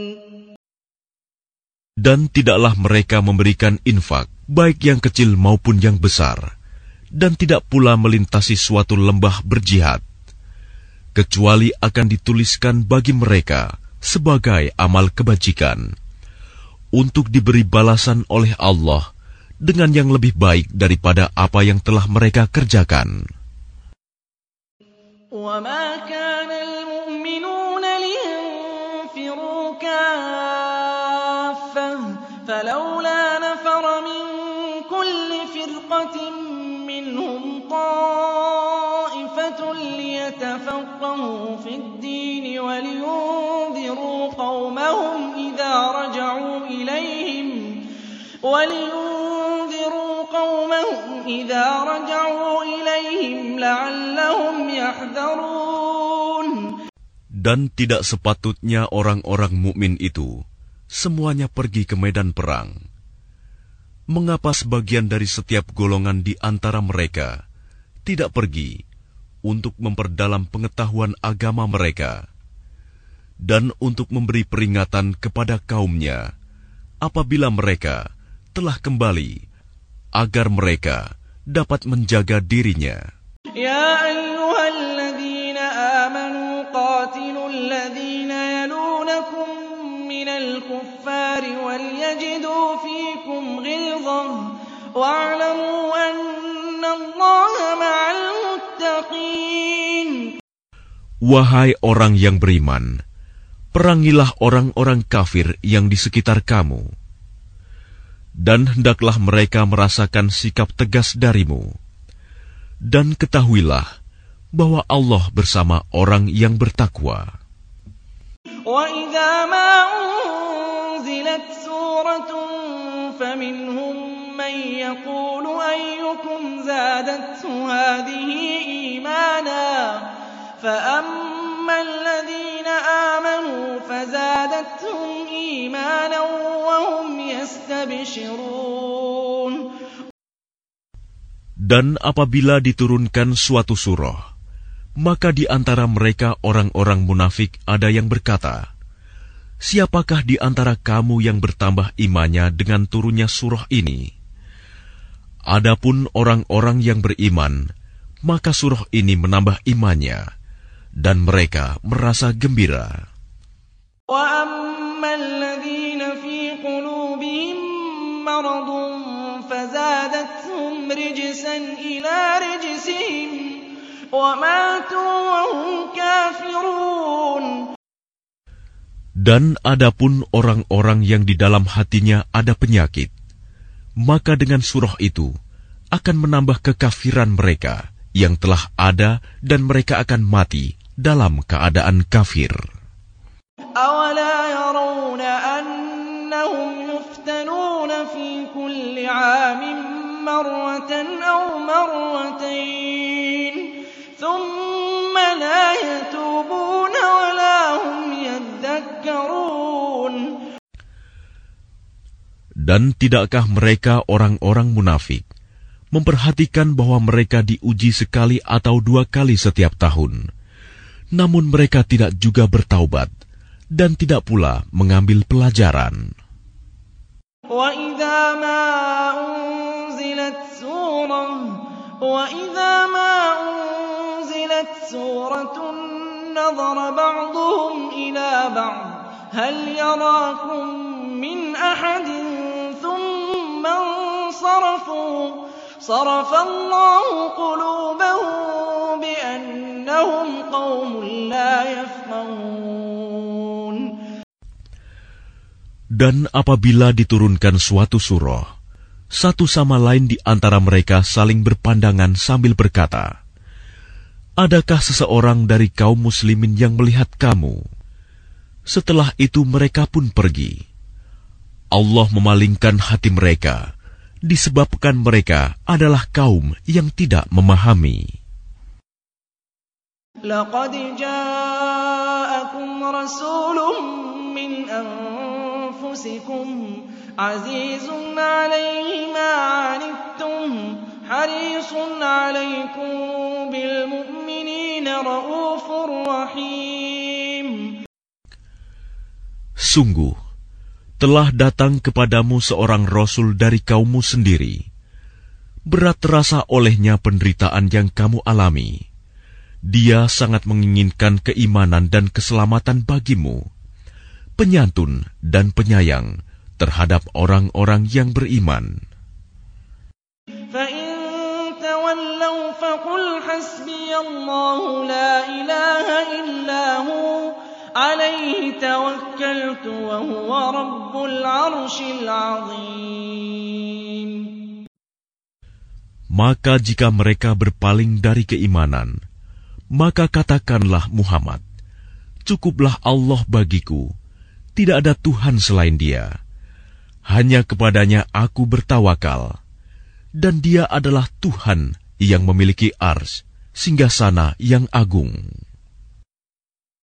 Dan tidaklah mereka memberikan infak, baik yang kecil maupun yang besar, dan tidak pula melintasi suatu lembah berjihad, kecuali akan dituliskan bagi mereka sebagai amal kebajikan, untuk diberi balasan oleh Allah dengan yang lebih baik daripada apa yang telah mereka kerjakan. وَمَا كَانَ الْمُؤْمِنُونَ لِيَنْفِرُوا كَافَّةً فَلَوْلَا نَفَرَ مِنْ كُلِّ فِرْقَةٍ مِّنْهُمْ طَائِفَةٌ لِيَتَفَقَّهُوا فِي الدِّينِ وَلِيُنْذِرُوا قَوْمَهُمْ إِذَا رَجَعُوا إِلَيْهِمْ وَلِيُنْذِرُوا قَوْمَهُمْ إِذَا رَجَعُوا إِلَيْهِمْ لَعَلَّهُمْ يَحْذَرُونَ. Dan tidak sepatutnya orang-orang mukmin itu semuanya pergi ke medan perang. Mengapa sebagian dari setiap golongan di antara mereka tidak pergi untuk memperdalam pengetahuan agama mereka, dan untuk memberi peringatan kepada kaumnya apabila mereka telah kembali, agar mereka dapat menjaga dirinya. Ya ayyuhalladzina amanu qatilul ladzina yalunakum minal kuffari wal yajidu fikum ghilzah wa'lamu annallaha ma'al muttaqin. Wahai orang yang beriman, perangilah orang-orang kafir yang di sekitar kamu, dan hendaklah mereka merasakan sikap tegas darimu. Dan ketahuilah bahwa Allah bersama orang yang bertakwa. وَإِذَا مَا أُنْزِلَتْ سُورَةٌ فَمِنْهُمْ مَنْ يَقُولُ أَيُّكُمْ زَادَتْهُ هَذِهِ إِيمَانًا فَأَمَّا الَّذِينَ آمَنُوا فَزَادَتْهُمْ إِيمَانًا وَهُمْ يَسْتَبْشِرُونَ. Dan apabila diturunkan suatu surah, maka di antara mereka orang-orang munafik ada yang berkata, siapakah di antara kamu yang bertambah imannya dengan turunnya surah ini? Adapun orang-orang yang beriman, maka surah ini menambah imannya, dan mereka merasa gembira. وَأَمَّا الَّذِينَ فِي قُلُوبِهِم مَّرَضٌ فَزَادَتْهُمْ رِجْسًا إِلَىٰ رِجْسِهِمْ وَمَاتُوا وَهُمْ كَافِرُونَ. Dan adapun orang-orang yang di dalam hatinya ada penyakit, maka dengan surah itu akan menambah kekafiran mereka yang telah ada, dan mereka akan mati dalam keadaan kafir. أَوَلَا يَرَوْنَ أَنَّهُمْ يُفْتَنُونَ فِي كُلِّ عَامٍ مَّرَّةً أَوْ مَرَّتَيْنِ ثُمَّ لَا يَتُوبُونَ وَلَا هُمْ يَذَّكَّرُونَ. Dan tidakkah mereka orang-orang munafik memperhatikan bahwa mereka diuji sekali atau dua kali setiap tahun, namun mereka tidak juga bertaubat dan tidak pula mengambil pelajaran. وَإِذَا مَا أُنْزِلَتْ سُورَةٌ وَإِذَا مَا أُنْزِلَتْ سورة نظر بعضهم إلى بعض هل يراكم من أحد ثم انصرفوا صرف الله قلوبهم بأنهم قوم لا يفقهون. Dan apabila diturunkan suatu surah, satu sama lain di antara mereka saling berpandangan sambil berkata, "Adakah seseorang dari kaum muslimin yang melihat kamu?" Setelah itu mereka pun pergi. Allah memalingkan hati mereka, disebabkan mereka adalah kaum yang tidak memahami. لقد جاءكم رسول من أنفسكم عزيز عليه ما عنتم حريص عليكم بالمؤمنين رؤوف رحيم. Sungguh, telah datang kepadamu seorang Rasul dari kaummu sendiri. Berat terasa olehnya penderitaan yang kamu alami. Dia sangat menginginkan keimanan dan keselamatan bagimu, penyantun dan penyayang terhadap orang-orang yang beriman. فَإِن تَوَلَّوْا فَقُلْ حَسْبِيَ اللَّهُ لَا إِلَٰهَ إِلَّا هُوَ عَلَيْهِ تَوَكَّلْتُ وَهُوَ رَبُّ الْعَرْشِ الْعَظِيمِ. Maka jika mereka berpaling dari keimanan, maka katakanlah Muhammad, cukuplah Allah bagiku, tidak ada Tuhan selain Dia. Hanya kepadanya aku bertawakal, dan Dia adalah Tuhan yang memiliki ars, singgasana yang agung.